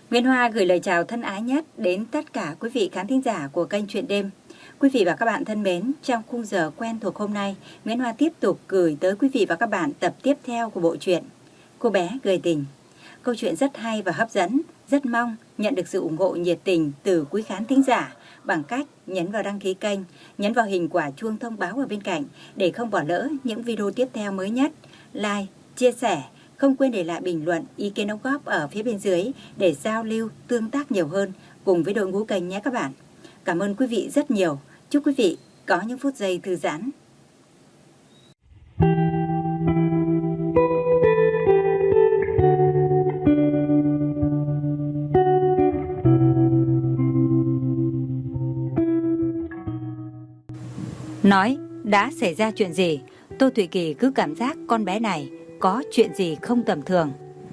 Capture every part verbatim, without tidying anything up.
Nguyễn Hoa gửi lời chào thân ái nhất đến tất cả quý vị khán thính giả của kênh Chuyện Đêm. Quý vị và các bạn thân mến, trong khung giờ quen thuộc hôm nay, Nguyễn Hoa tiếp tục gửi tới quý vị và các bạn tập tiếp theo của bộ truyện Cô bé gầy tình. Câu chuyện rất hay và hấp dẫn, rất mong nhận được sự ủng hộ nhiệt tình từ quý khán thính giả bằng cách nhấn vào đăng ký kênh, nhấn vào hình quả chuông thông báo ở bên cạnh để không bỏ lỡ những video tiếp theo mới nhất. Like, chia sẻ, không quên để lại bình luận, ý kiến đóng góp ở phía bên dưới để giao lưu, tương tác nhiều hơn cùng với đội ngũ kênh nhé các bạn. Cảm ơn quý vị rất nhiều. Chúc quý vị có những phút giây thư giãn. Nói đã xảy ra chuyện gì? Tô Thụy Kỳ cứ cảm giác con bé này có chuyện gì không tầm thường.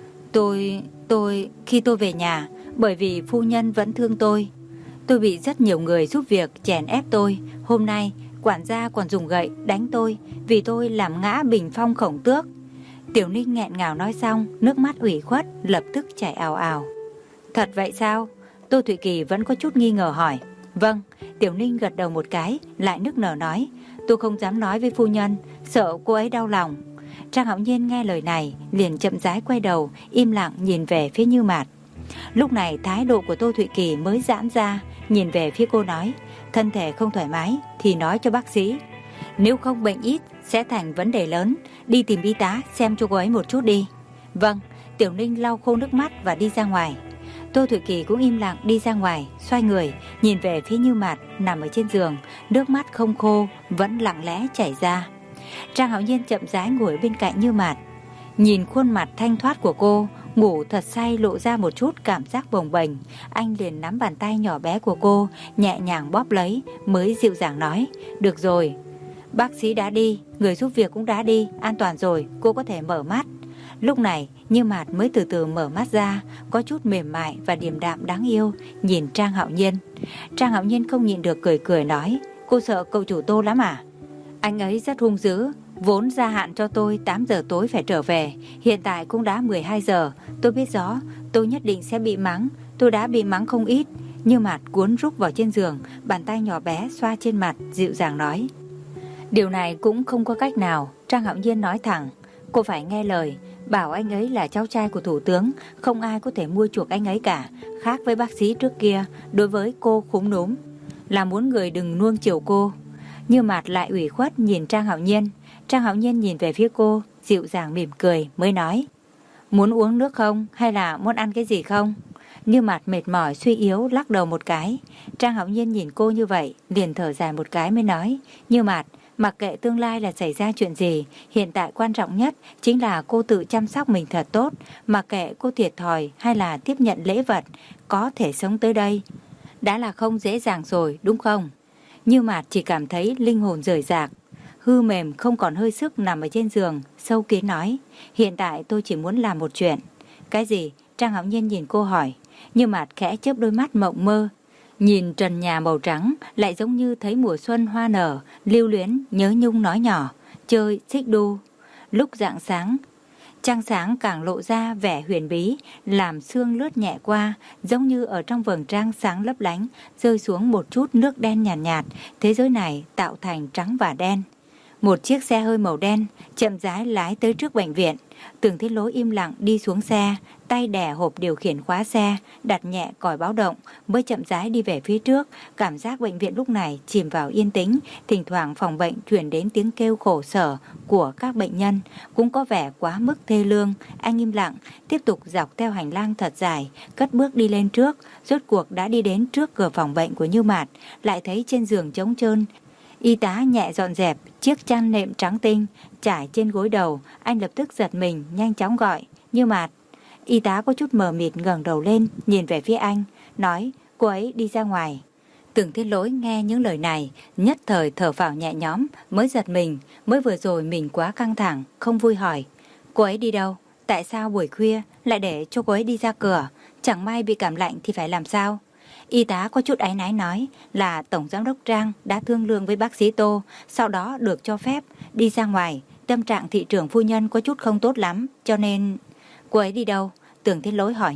Tôi, tôi, khi tôi về nhà, bởi vì phu nhân vẫn thương tôi, tôi bị rất nhiều người giúp việc chèn ép tôi. Hôm nay, quản gia còn dùng gậy đánh tôi vì tôi làm ngã bình phong khổng tước. Tiểu Ninh nghẹn ngào nói xong, nước mắt ủy khuất lập tức chảy ào ào. Thật vậy sao? Tô Thụy Kỳ vẫn có chút nghi ngờ hỏi. Vâng, Tiểu Ninh gật đầu một cái, lại nức nở nói. Tôi không dám nói với phu nhân, sợ cô ấy đau lòng. Trang Hạo Nhiên nghe lời này, liền chậm rãi quay đầu, im lặng nhìn về phía Như Mạt. Lúc này thái độ của Tô Thụy Kỳ mới giãn ra, nhìn về phía cô nói, thân thể không thoải mái thì nói cho bác sĩ. Nếu không bệnh ít sẽ thành vấn đề lớn, đi tìm y tá xem cho cô ấy một chút đi. Vâng, Tiểu Ninh lau khô nước mắt và đi ra ngoài. Tô Thụy Kỳ cũng im lặng đi ra ngoài, xoay người, nhìn về phía Như Mạt nằm ở trên giường, nước mắt không khô, vẫn lặng lẽ chảy ra. Trang Hạo Nhiên chậm rãi ngồi bên cạnh Như Mạt, nhìn khuôn mặt thanh thoát của cô, ngủ thật say lộ ra một chút cảm giác bồng bềnh. Anh liền nắm bàn tay nhỏ bé của cô, nhẹ nhàng bóp lấy, mới dịu dàng nói, được rồi, bác sĩ đã đi, người giúp việc cũng đã đi, an toàn rồi, cô có thể mở mắt. Lúc này, Như Mạt mới từ từ mở mắt ra, có chút mềm mại và điềm đạm đáng yêu, nhìn Trang Hạo Nhiên. Trang Hạo Nhiên không nhịn được cười cười nói, cô sợ cậu chủ Tô lắm à? Anh ấy rất hung dữ, vốn gia hạn cho tôi tám giờ tối phải trở về, hiện tại cũng đã mười hai giờ, tôi biết rõ, tôi nhất định sẽ bị mắng, tôi đã bị mắng không ít. Như Mạt cuốn rúc vào trên giường, bàn tay nhỏ bé xoa trên mặt, dịu dàng nói. Điều này cũng không có cách nào, Trang Hạo Nhiên nói thẳng, cô phải nghe lời, bảo anh ấy là cháu trai của thủ tướng, không ai có thể mua chuộc anh ấy cả, khác với bác sĩ trước kia, đối với cô khúm núm, là muốn người đừng nuông chiều cô. Như Mạt lại ủy khuất nhìn Trang Hạo Nhiên. Trang Hạo Nhiên nhìn về phía cô, dịu dàng mỉm cười mới nói, muốn uống nước không hay là muốn ăn cái gì không? Như Mạt mệt mỏi suy yếu lắc đầu một cái. Trang Hạo Nhiên nhìn cô như vậy, liền thở dài một cái mới nói, Như Mạt, mặc kệ tương lai là xảy ra chuyện gì, hiện tại quan trọng nhất chính là cô tự chăm sóc mình thật tốt, mặc kệ cô thiệt thòi hay là tiếp nhận lễ vật, có thể sống tới đây đã là không dễ dàng rồi, đúng không? Như Mạt chỉ cảm thấy linh hồn rời rạc, hư mềm không còn hơi sức nằm ở trên giường, sâu kín nói, hiện tại tôi chỉ muốn làm một chuyện. Cái gì? Trang Hạo Nhiên nhìn cô hỏi. Như Mạt khẽ chớp đôi mắt mộng mơ, nhìn trần nhà màu trắng, lại giống như thấy mùa xuân hoa nở, lưu luyến, nhớ nhung nói nhỏ, chơi xích đu. Lúc rạng sáng, trăng sáng càng lộ ra vẻ huyền bí, làm sương lướt nhẹ qua, giống như ở trong vầng trăng sáng lấp lánh, rơi xuống một chút nước đen nhàn nhạt, nhạt, thế giới này tạo thành trắng và đen. Một chiếc xe hơi màu đen chậm rãi lái tới trước bệnh viện. Tưởng Thiết Lỗi im lặng đi xuống xe, tay đè hộp điều khiển khóa xe, đặt nhẹ còi báo động, mới chậm rãi đi về phía trước. Cảm giác bệnh viện lúc này chìm vào yên tĩnh, thỉnh thoảng phòng bệnh truyền đến tiếng kêu khổ sở của các bệnh nhân, cũng có vẻ quá mức thê lương. Anh im lặng, tiếp tục dọc theo hành lang thật dài, cất bước đi lên trước. Rốt cuộc đã đi đến trước cửa phòng bệnh của Như Mạt, lại thấy trên giường trống trơn. Y tá nhẹ dọn dẹp chiếc chăn nệm trắng tinh trải trên gối đầu. Anh lập tức giật mình, nhanh chóng gọi, Như Mạt. Y tá có chút mờ mịt ngẩng đầu lên, nhìn về phía anh, nói, cô ấy đi ra ngoài. Tưởng Thiết Lỗi nghe những lời này, nhất thời thở phào nhẹ nhõm, mới giật mình, mới vừa rồi mình quá căng thẳng, không vui hỏi, cô ấy đi đâu? Tại sao buổi khuya lại để cho cô ấy đi ra cửa? Chẳng may bị cảm lạnh thì phải làm sao? Y tá có chút áy náy nói là Tổng Giám đốc Trang đã thương lượng với bác sĩ Tô, sau đó được cho phép đi ra ngoài. Tâm trạng thị trưởng phu nhân có chút không tốt lắm, cho nên... Cô ấy đi đâu? Tưởng Thiết Lỗi hỏi nhanh.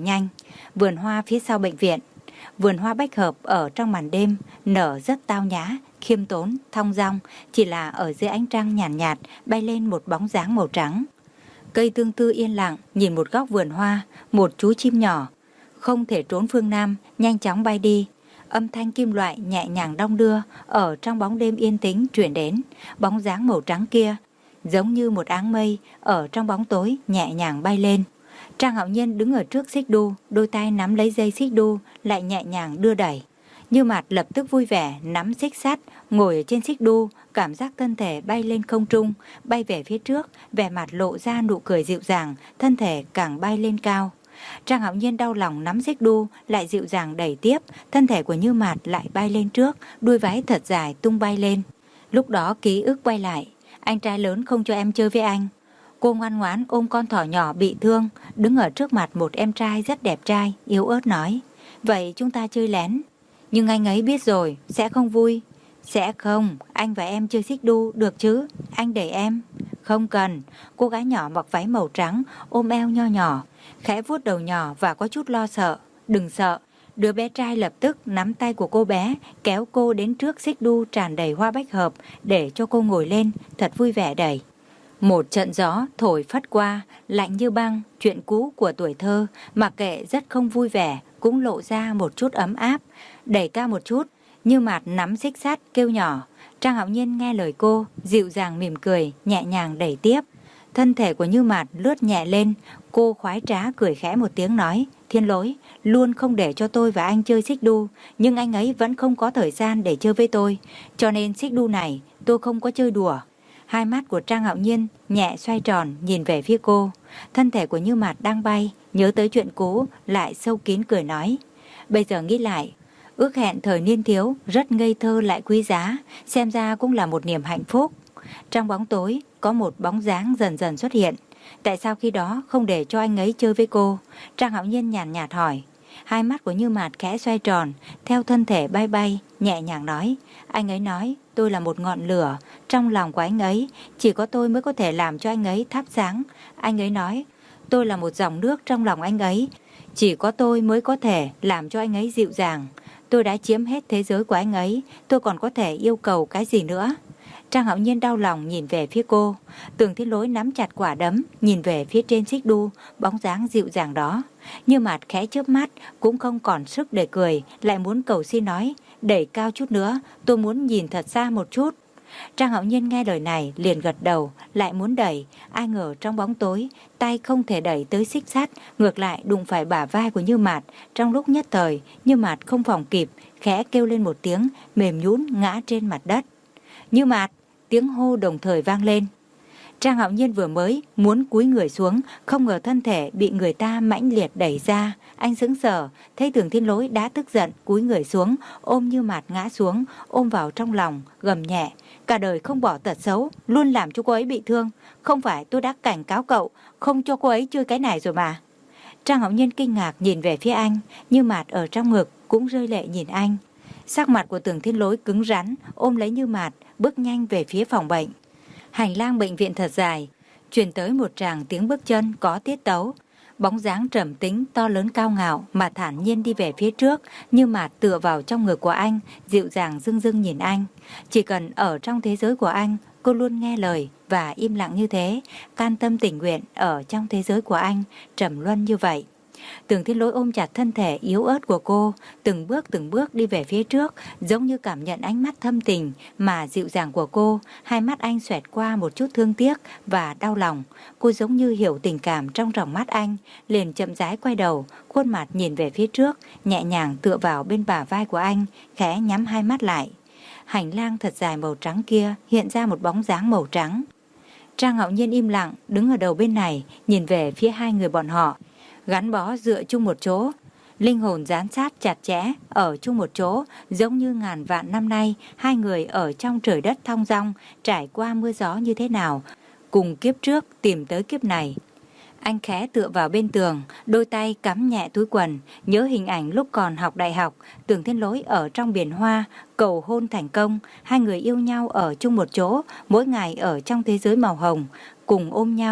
Vườn hoa phía sau bệnh viện. Vườn hoa bách hợp ở trong màn đêm nở rất tao nhã, khiêm tốn, thong dong, chỉ là ở dưới ánh trăng nhàn nhạt, nhạt bay lên một bóng dáng màu trắng. Cây tương tư yên lặng nhìn một góc vườn hoa, một chú chim nhỏ không thể trốn phương Nam nhanh chóng bay đi. Âm thanh kim loại nhẹ nhàng đong đưa ở trong bóng đêm yên tĩnh truyền đến. Bóng dáng màu trắng kia giống như một áng mây ở trong bóng tối nhẹ nhàng bay lên. Trang Hạo Nhiên đứng ở trước xích đu, đôi tay nắm lấy dây xích đu lại nhẹ nhàng đưa đẩy. Như Mạt lập tức vui vẻ nắm xích sắt, ngồi ở trên xích đu, cảm giác thân thể bay lên không trung, bay về phía trước, vẻ mặt lộ ra nụ cười dịu dàng, thân thể càng bay lên cao. Trang Hạo Nhiên đau lòng nắm xích đu lại dịu dàng đẩy tiếp, thân thể của Như Mạt lại bay lên trước, đuôi váy thật dài tung bay lên. Lúc đó ký ức quay lại, anh trai lớn không cho em chơi với anh. Cô ngoan ngoãn ôm con thỏ nhỏ bị thương, đứng ở trước mặt một em trai rất đẹp trai, yếu ớt nói, vậy chúng ta chơi lén. Nhưng anh ấy biết rồi, sẽ không vui. Sẽ không, anh và em chơi xích đu được chứ, anh đẩy em. Không cần. Cô gái nhỏ mặc váy màu trắng, ôm eo nho nhỏ, khẽ vuốt đầu nhỏ và có chút lo sợ. Đừng sợ. Đứa bé trai lập tức nắm tay của cô bé, kéo cô đến trước xích đu tràn đầy hoa bách hợp để cho cô ngồi lên, thật vui vẻ đẩy. Một trận gió thổi phất qua, lạnh như băng, chuyện cũ của tuổi thơ, mặc kệ rất không vui vẻ, cũng lộ ra một chút ấm áp. Đẩy cao một chút, Như Mạt nắm xích sắt kêu nhỏ. Trang Hạo Nhiên nghe lời cô, dịu dàng mỉm cười, nhẹ nhàng đẩy tiếp. Thân thể của Như Mạt lướt nhẹ lên, cô khoái trá cười khẽ một tiếng nói, Thiên Lỗi luôn không để cho tôi và anh chơi xích đu, nhưng anh ấy vẫn không có thời gian để chơi với tôi, cho nên xích đu này tôi không có chơi đùa. Hai mắt của Trang Hạo Nhiên nhẹ xoay tròn nhìn về phía cô. Thân thể của Như Mạt đang bay, nhớ tới chuyện cũ, lại sâu kín cười nói. Bây giờ nghĩ lại, ước hẹn thời niên thiếu rất ngây thơ lại quý giá, xem ra cũng là một niềm hạnh phúc. Trong bóng tối, có một bóng dáng dần dần xuất hiện. Tại sao khi đó không để cho anh ấy chơi với cô? Trang Hạo Nhiên nhàn nhạt hỏi. Hai mắt của Như Mạt khẽ xoay tròn, theo thân thể bay bay, nhẹ nhàng nói. Anh ấy nói, tôi là một ngọn lửa, trong lòng của anh ấy, chỉ có tôi mới có thể làm cho anh ấy thắp sáng. Anh ấy nói, tôi là một dòng nước trong lòng anh ấy, chỉ có tôi mới có thể làm cho anh ấy dịu dàng. Tôi đã chiếm hết thế giới của anh ấy, tôi còn có thể yêu cầu cái gì nữa? Trang Hạo Nhiên đau lòng nhìn về phía cô. Tường Thiên Lỗi nắm chặt quả đấm, nhìn về phía trên xích đu, bóng dáng dịu dàng đó. Như Mạt khẽ chớp mắt, cũng không còn sức để cười, lại muốn cầu xin nói, đẩy cao chút nữa, tôi muốn nhìn thật xa một chút. Trang Hạo Nhiên nghe lời này liền gật đầu, lại muốn đẩy, ai ngờ trong bóng tối, tay không thể đẩy tới xích sắt, ngược lại đụng phải bả vai của Như Mạt. Trong lúc nhất thời, Như Mạt không phòng kịp, khẽ kêu lên một tiếng, mềm nhũn ngã trên mặt đất. Như Mạt, tiếng hô đồng thời vang lên. Trang Hạo Nhiên vừa mới muốn cúi người xuống, không ngờ thân thể bị người ta mãnh liệt đẩy ra. Anh sững sờ, thấy Tường Thiên Lỗi đã tức giận, cúi người xuống, ôm Như Mạt ngã xuống, ôm vào trong lòng, gầm nhẹ. Cả đời không bỏ tật xấu, luôn làm cho cô ấy bị thương. Không phải tôi đã cảnh cáo cậu, không cho cô ấy chơi cái này rồi mà. Trang Hạo Nhiên kinh ngạc nhìn về phía anh, Như Mạt ở trong ngực cũng rơi lệ nhìn anh. Sắc mặt của Tường Thiên Lỗi cứng rắn, ôm lấy Như Mạt, bước nhanh về phía phòng bệnh. Hành lang bệnh viện thật dài, truyền tới một tràng tiếng bước chân có tiết tấu. Bóng dáng trầm tính, to lớn cao ngạo mà thản nhiên đi về phía trước, Như Mạt tựa vào trong ngực của anh, dịu dàng dưng dưng nhìn anh. Chỉ cần ở trong thế giới của anh, cô luôn nghe lời và im lặng như thế, can tâm tình nguyện ở trong thế giới của anh, trầm luân như vậy. Tường Thiên Lỗi ôm chặt thân thể yếu ớt của cô, từng bước từng bước đi về phía trước, giống như cảm nhận ánh mắt thâm tình mà dịu dàng của cô. Hai mắt anh xoẹt qua một chút thương tiếc và đau lòng. Cô giống như hiểu tình cảm trong tròng mắt anh, liền chậm rãi quay đầu, khuôn mặt nhìn về phía trước, nhẹ nhàng tựa vào bên bả vai của anh, khẽ nhắm hai mắt lại. Hành lang thật dài màu trắng kia hiện ra một bóng dáng màu trắng. Trang Hạo Nhiên im lặng đứng ở đầu bên này, nhìn về phía hai người bọn họ. Gắn bó dựa chung một chỗ, linh hồn dán sát chặt chẽ ở chung một chỗ, giống như ngàn vạn năm nay hai người ở trong trời đất thong dong, trải qua mưa gió như thế nào, cùng kiếp trước tìm tới kiếp này. Anh khẽ tựa vào bên tường, đôi tay cắm nhẹ túi quần, nhớ hình ảnh lúc còn học đại học, Tường Thiên Lỗi ở trong biển hoa, cầu hôn thành công, hai người yêu nhau ở chung một chỗ, mỗi ngày ở trong thế giới màu hồng, cùng ôm nhau.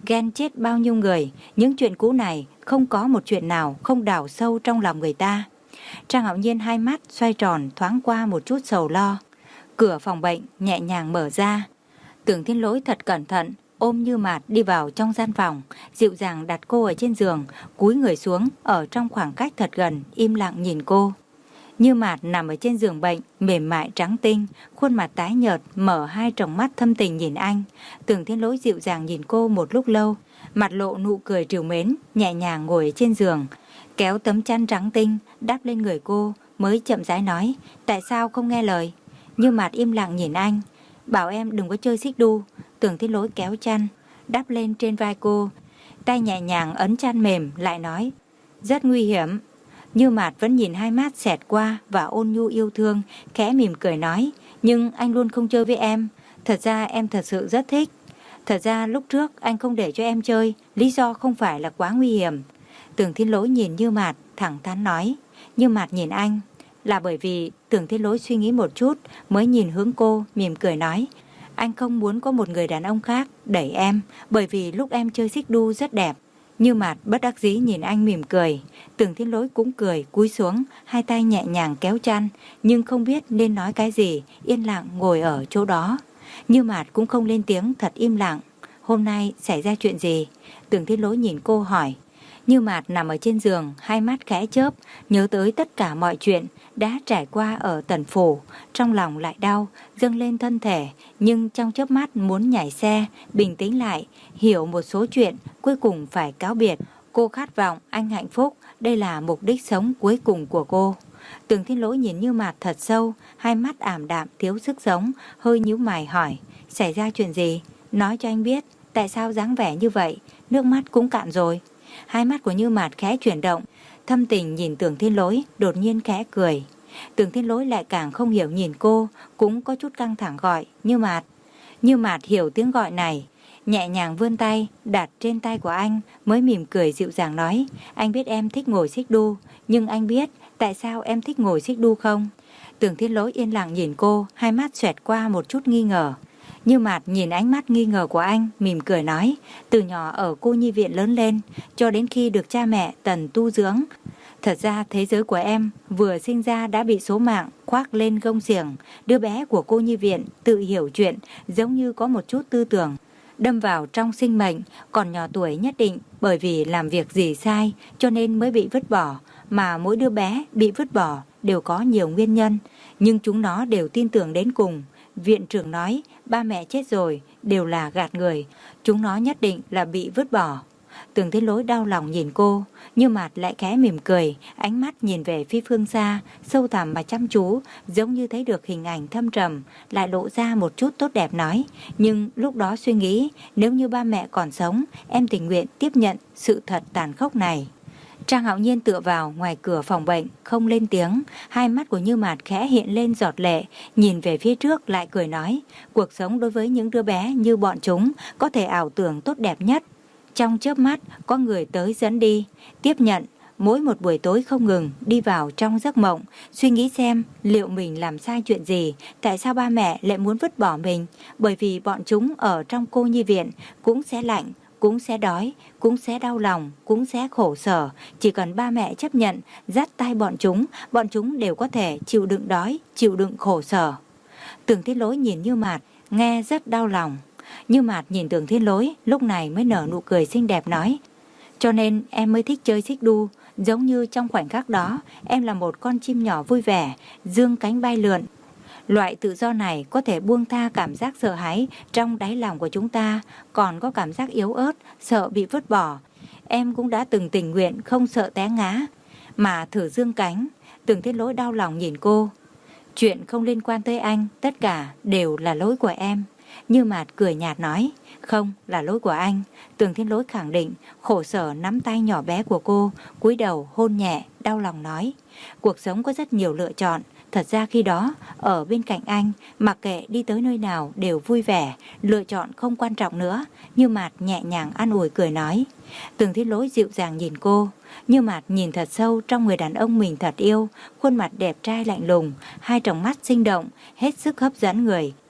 ghen chết bao nhiêu người. Những chuyện cũ này không có một chuyện nào không đào sâu trong lòng người ta. Trang Hạo Nhiên hai mắt xoay tròn, thoáng qua một chút sầu lo. Cửa phòng bệnh nhẹ nhàng mở ra. Tưởng Thiên Lỗi thật cẩn thận ôm Như Mạt đi vào trong gian phòng, dịu dàng đặt cô ở trên giường, cúi người xuống ở trong khoảng cách thật gần, im lặng nhìn cô. Như Mạt nằm ở trên giường bệnh, mềm mại trắng tinh, khuôn mặt tái nhợt, mở hai tròng mắt thâm tình nhìn anh. Tưởng Thiên Lỗi dịu dàng nhìn cô một lúc lâu, mặt lộ nụ cười trìu mến, nhẹ nhàng ngồi trên giường, kéo tấm chăn trắng tinh đắp lên người cô, mới chậm rãi nói: tại sao không nghe lời? Như Mạt im lặng nhìn anh: bảo em đừng có chơi xích đu. Tưởng Thiên Lỗi kéo chăn đắp lên trên vai cô, tay nhẹ nhàng ấn chăn mềm, lại nói: rất nguy hiểm. Như Mạt vẫn nhìn hai mắt xẹt qua và ôn nhu yêu thương, khẽ mỉm cười nói: nhưng anh luôn không chơi với em. Thật ra em thật sự rất thích. Thật ra lúc trước anh không để cho em chơi, lý do không phải là quá nguy hiểm. Tưởng Thiên Lỗi nhìn Như Mạt, thẳng thắn nói. Như Mạt nhìn anh. Là bởi vì Tưởng Thiên Lỗi suy nghĩ một chút, mới nhìn hướng cô, mỉm cười nói: anh không muốn có một người đàn ông khác đẩy em, bởi vì lúc em chơi xích đu rất đẹp. Như Mạt bất đắc dĩ nhìn anh mỉm cười. Tưởng Thiên Lỗi cũng cười, cúi xuống, hai tay nhẹ nhàng kéo chăn, nhưng không biết nên nói cái gì, yên lặng ngồi ở chỗ đó. Như Mạt cũng không lên tiếng, thật im lặng. Hôm nay xảy ra chuyện gì? Tưởng Thiên Lỗi nhìn cô hỏi. Như Mạt nằm ở trên giường, hai mắt khẽ chớp, nhớ tới tất cả mọi chuyện đã trải qua ở Tần Phủ, trong lòng lại đau, dâng lên thân thể, nhưng trong chớp mắt muốn nhảy xe, bình tĩnh lại, hiểu một số chuyện, cuối cùng phải cáo biệt. Cô khát vọng anh hạnh phúc, đây là mục đích sống cuối cùng của cô. Tưởng Thiên Lỗi nhìn Như Mạt thật sâu, hai mắt ảm đạm thiếu sức sống, hơi nhíu mày hỏi: xảy ra chuyện gì? Nói cho anh biết, tại sao dáng vẻ như vậy? Nước mắt cũng cạn rồi. Hai mắt của Như Mạt khẽ chuyển động, thâm tình nhìn Tưởng Thiên Lỗi, đột nhiên khẽ cười. Tưởng Thiên Lỗi lại càng không hiểu nhìn cô, cũng có chút căng thẳng gọi: Như Mạt. Như Mạt hiểu tiếng gọi này, nhẹ nhàng vươn tay đặt trên tay của anh, mới mỉm cười dịu dàng nói: anh biết em thích ngồi xích đu, nhưng anh biết tại sao em thích ngồi xích đu không? Tưởng Thiên Lỗi yên lặng nhìn cô, hai mắt xoẹt qua một chút nghi ngờ. Như Mạt nhìn ánh mắt nghi ngờ của anh, mỉm cười nói: từ nhỏ ở cô nhi viện lớn lên, cho đến khi được cha mẹ Tần tu dưỡng. Thật ra thế giới của em vừa sinh ra đã bị số mạng khoác lên gông xiềng. Đứa bé của cô nhi viện tự hiểu chuyện, giống như có một chút tư tưởng đâm vào trong sinh mệnh, còn nhỏ tuổi nhất định bởi vì làm việc gì sai cho nên mới bị vứt bỏ. Mà mỗi đứa bé bị vứt bỏ đều có nhiều nguyên nhân, nhưng chúng nó đều tin tưởng đến cùng. Viện trưởng nói ba mẹ chết rồi đều là gạt người, chúng nó nhất định là bị vứt bỏ. Tưởng Thiên Lỗi đau lòng nhìn cô, Như Mạt lại khẽ mỉm cười, ánh mắt nhìn về phía phương xa, sâu thẳm mà chăm chú, giống như thấy được hình ảnh thâm trầm, lại lộ ra một chút tốt đẹp nói: nhưng lúc đó suy nghĩ, nếu như ba mẹ còn sống, em tình nguyện tiếp nhận sự thật tàn khốc này. Trang Hạo Nhiên tựa vào ngoài cửa phòng bệnh, không lên tiếng. Hai mắt của Như Mạt khẽ hiện lên giọt lệ, nhìn về phía trước lại cười nói: cuộc sống đối với những đứa bé như bọn chúng có thể ảo tưởng tốt đẹp nhất. Trong chớp mắt có người tới dẫn đi, tiếp nhận, mỗi một buổi tối không ngừng đi vào trong giấc mộng, suy nghĩ xem liệu mình làm sai chuyện gì, tại sao ba mẹ lại muốn vứt bỏ mình. Bởi vì bọn chúng ở trong cô nhi viện cũng sẽ lạnh, cũng sẽ đói, cũng sẽ đau lòng, cũng sẽ khổ sở. Chỉ cần ba mẹ chấp nhận dắt tay bọn chúng, bọn chúng đều có thể chịu đựng đói, chịu đựng khổ sở. Tưởng Thiên Lỗi nhìn Như Mạt, nghe rất đau lòng. Như Mạt nhìn Tưởng Thiên Lỗi, lúc này mới nở nụ cười xinh đẹp nói: cho nên em mới thích chơi xích đu, giống như trong khoảnh khắc đó em là một con chim nhỏ vui vẻ, dương cánh bay lượn. Loại tự do này có thể buông tha cảm giác sợ hãi trong đáy lòng của chúng ta, còn có cảm giác yếu ớt, sợ bị vứt bỏ. Em cũng đã từng tình nguyện không sợ té ngã, mà thử dương cánh. Tưởng Thiên Lỗi đau lòng nhìn cô: chuyện không liên quan tới anh, tất cả đều là lỗi của em. Như Mạt cười nhạt nói: không là lỗi của anh. Tưởng Thiên Lỗi khẳng định, khổ sở nắm tay nhỏ bé của cô, cúi đầu hôn nhẹ, đau lòng nói: cuộc sống có rất nhiều lựa chọn. Thật ra khi đó ở bên cạnh anh, mặc kệ đi tới nơi nào đều vui vẻ, lựa chọn không quan trọng nữa. Như Mạt nhẹ nhàng an ủi cười nói. Tưởng Thiên Lỗi dịu dàng nhìn cô. Như Mạt nhìn thật sâu trong người đàn ông mình thật yêu, khuôn mặt đẹp trai lạnh lùng, hai tròng mắt sinh động, hết sức hấp dẫn người.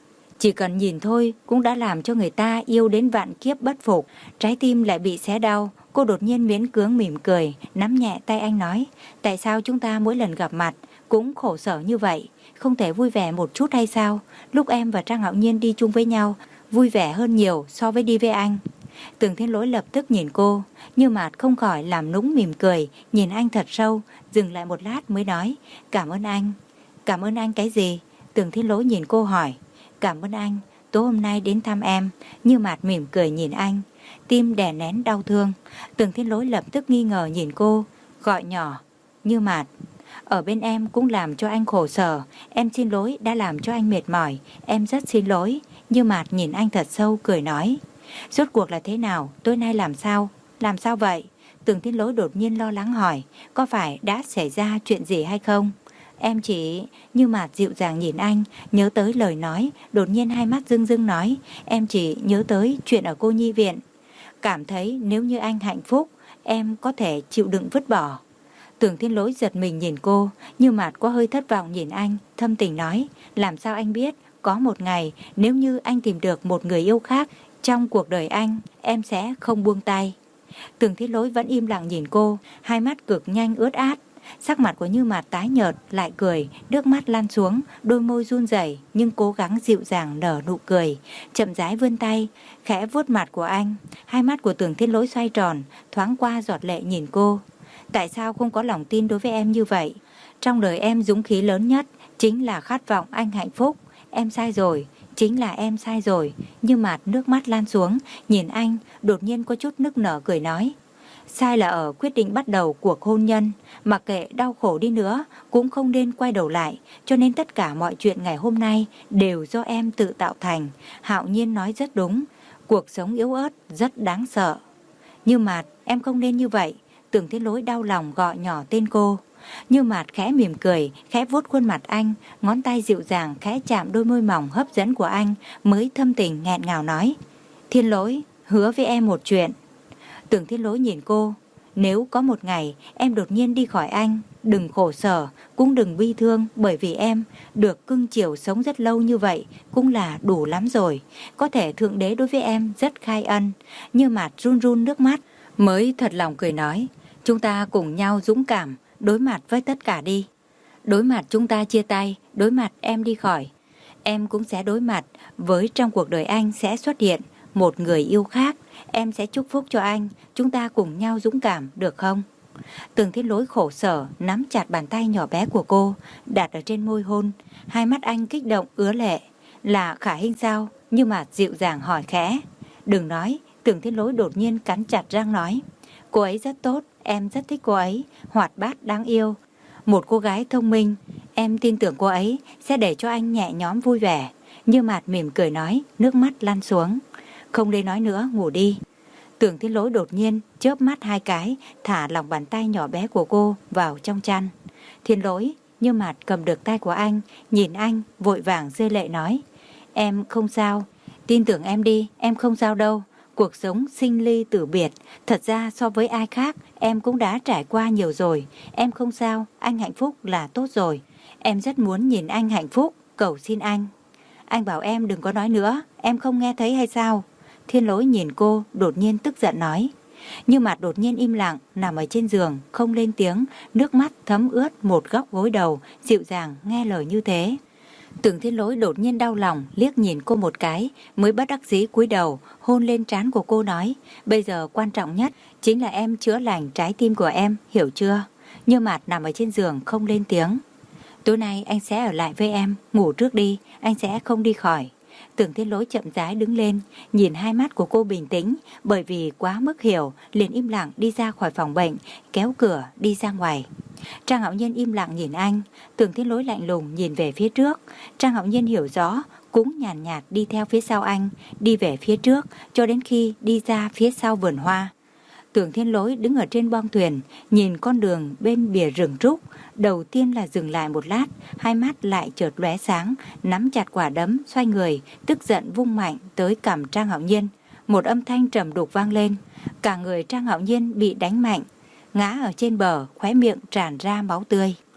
Chỉ cần nhìn thôi cũng đã làm cho người ta yêu đến vạn kiếp bất phục. Trái tim lại bị xé đau. Cô đột nhiên miễn cưỡng mỉm cười, nắm nhẹ tay anh nói, tại sao chúng ta mỗi lần gặp mặt cũng khổ sở như vậy, không thể vui vẻ một chút hay sao? Lúc em và Trang Hạo Nhiên đi chung với nhau, vui vẻ hơn nhiều so với đi với anh. Tưởng Thiên Lỗi lập tức nhìn cô, Như Mạt không khỏi làm nũng mỉm cười, nhìn anh thật sâu, dừng lại một lát mới nói, cảm ơn anh. Cảm ơn anh cái gì? Tưởng Thiên Lỗi nhìn cô hỏi. Cảm ơn anh, tối hôm nay đến thăm em. Như Mạt mỉm cười nhìn anh, tim đè nén đau thương. Tưởng Thiên Lỗi lập tức nghi ngờ nhìn cô, gọi nhỏ, Như Mạt, ở bên em cũng làm cho anh khổ sở. Em xin lỗi đã làm cho anh mệt mỏi. Em rất xin lỗi. Như Mạt nhìn anh thật sâu cười nói, rốt cuộc là thế nào? Tối nay làm sao? Làm sao vậy? Tưởng Thiên Lỗi đột nhiên lo lắng hỏi, có phải đã xảy ra chuyện gì hay không? Em chỉ... Như Mạt dịu dàng nhìn anh, nhớ tới lời nói, đột nhiên hai mắt rưng rưng nói, em chỉ nhớ tới chuyện ở cô nhi viện. Cảm thấy nếu như anh hạnh phúc, em có thể chịu đựng vứt bỏ. Tưởng Thiên Lỗi giật mình nhìn cô, Như Mạt có hơi thất vọng nhìn anh, thâm tình nói, làm sao anh biết, có một ngày nếu như anh tìm được một người yêu khác trong cuộc đời anh, em sẽ không buông tay. Tưởng Thiên Lỗi vẫn im lặng nhìn cô, hai mắt cực nhanh ướt át. Sắc mặt của Như Mạt tái nhợt, lại cười, nước mắt lan xuống, đôi môi run rẩy nhưng cố gắng dịu dàng nở nụ cười, chậm rãi vươn tay, khẽ vuốt mặt của anh. Hai mắt của Tưởng Thiên Lỗi xoay tròn, thoáng qua giọt lệ nhìn cô. Tại sao không có lòng tin đối với em như vậy? Trong đời em dũng khí lớn nhất chính là khát vọng anh hạnh phúc. Em sai rồi, chính là em sai rồi. Như Mạt nước mắt lan xuống, nhìn anh, đột nhiên có chút nức nở cười nói, sai là ở quyết định bắt đầu cuộc hôn nhân, mặc kệ đau khổ đi nữa cũng không nên quay đầu lại, cho nên tất cả mọi chuyện ngày hôm nay đều do em tự tạo thành. Hạo Nhiên nói rất đúng, cuộc sống yếu ớt rất đáng sợ. Như Mạt, em không nên như vậy. Tưởng Thiên Lỗi đau lòng gọi nhỏ tên cô. Như Mạt khẽ mỉm cười, khẽ vuốt khuôn mặt anh, ngón tay dịu dàng khẽ chạm đôi môi mỏng hấp dẫn của anh, mới thâm tình nghẹn ngào nói, Thiên Lỗi, hứa với em một chuyện. Tưởng Thiên Lỗi nhìn cô, nếu có một ngày em đột nhiên đi khỏi anh, đừng khổ sở, cũng đừng bi thương, bởi vì em được cưng chiều sống rất lâu như vậy cũng là đủ lắm rồi. Có thể Thượng Đế đối với em rất khai ân. Như Mạt run run nước mắt, mới thật lòng cười nói, chúng ta cùng nhau dũng cảm đối mặt với tất cả đi. Đối mặt chúng ta chia tay, đối mặt em đi khỏi, em cũng sẽ đối mặt với trong cuộc đời anh sẽ xuất hiện một người yêu khác. Em sẽ chúc phúc cho anh, chúng ta cùng nhau dũng cảm được không? Tưởng Thiên Lỗi khổ sở nắm chặt bàn tay nhỏ bé của cô, đặt ở trên môi hôn. Hai mắt anh kích động ứa lệ. Là Khả Hinh sao? Như Mạt dịu dàng hỏi khẽ. Đừng nói. Tưởng Thiên Lỗi đột nhiên cắn chặt răng nói, cô ấy rất tốt, em rất thích cô ấy, hoạt bát đáng yêu, một cô gái thông minh. Em tin tưởng cô ấy sẽ để cho anh nhẹ nhõm vui vẻ. Như Mạt mỉm cười nói, nước mắt lăn xuống. Không nên nói nữa, ngủ đi. Tưởng Thiên Lỗi đột nhiên chớp mắt hai cái, thả lòng bàn tay nhỏ bé của cô vào trong chăn. Thiên Lỗi. Như Mạt cầm được tay của anh, nhìn anh vội vàng rơi lệ nói, em không sao, tin tưởng em đi, em không sao đâu. Cuộc sống sinh ly tử biệt, thật ra so với ai khác em cũng đã trải qua nhiều rồi. Em không sao, anh hạnh phúc là tốt rồi. Em rất muốn nhìn anh hạnh phúc, cầu xin anh. Anh bảo em đừng có nói nữa, em không nghe thấy hay sao? Thiên Lỗi nhìn cô, đột nhiên tức giận nói. Như Mạt đột nhiên im lặng, nằm ở trên giường, không lên tiếng, nước mắt thấm ướt một góc gối đầu, dịu dàng nghe lời như thế. Tưởng Thiên Lỗi đột nhiên đau lòng, liếc nhìn cô một cái, mới bất đắc dĩ cúi đầu, hôn lên trán của cô nói, bây giờ quan trọng nhất chính là em chữa lành trái tim của em, hiểu chưa? Như Mạt nằm ở trên giường không lên tiếng. Tối nay anh sẽ ở lại với em, ngủ trước đi, anh sẽ không đi khỏi. Tưởng Thiên Lỗi chậm rãi đứng lên, nhìn hai mắt của cô bình tĩnh, bởi vì quá mức hiểu, liền im lặng đi ra khỏi phòng bệnh, kéo cửa đi ra ngoài. Trang Hạo Nhiên im lặng nhìn anh, Tưởng Thiên Lỗi lạnh lùng nhìn về phía trước. Trang Hạo Nhiên hiểu rõ, cũng nhàn nhạt, nhạt đi theo phía sau anh, đi về phía trước cho đến khi đi ra phía sau vườn hoa. Tưởng Thiên Lỗi đứng ở trên bong thuyền, nhìn con đường bên bìa rừng trúc, đầu tiên là dừng lại một lát, hai mắt lại chợt lóe sáng, nắm chặt quả đấm, xoay người, tức giận vung mạnh tới cằm Trang Hạo Nhiên. Một âm thanh trầm đục vang lên, cả người Trang Hạo Nhiên bị đánh mạnh, ngã ở trên bờ, khóe miệng tràn ra máu tươi.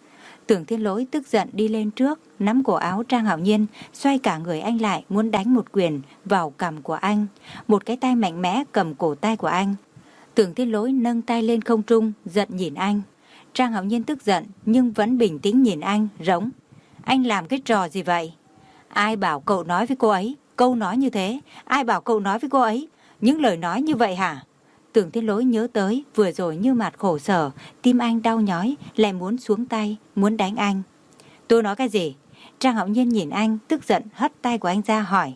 Tưởng Thiên Lỗi tức giận đi lên trước, nắm cổ áo Trang Hạo Nhiên, xoay cả người anh lại muốn đánh một quyền vào cằm của anh. Một cái tay mạnh mẽ cầm cổ tay của anh. Tưởng Thiên Lỗi nâng tay lên không trung, giận nhìn anh. Trang Hạo Nhiên tức giận nhưng vẫn bình tĩnh nhìn anh, rống. Anh làm cái trò gì vậy? Ai bảo cậu nói với cô ấy? Câu nói như thế, ai bảo cậu nói với cô ấy? Những lời nói như vậy hả? Tưởng Thiên Lỗi nhớ tới vừa rồi như mặt khổ sở, tim anh đau nhói, lại muốn xuống tay, muốn đánh anh. Tôi nói cái gì? Trang Hạo Nhiên nhìn anh, tức giận hất tay của anh ra hỏi.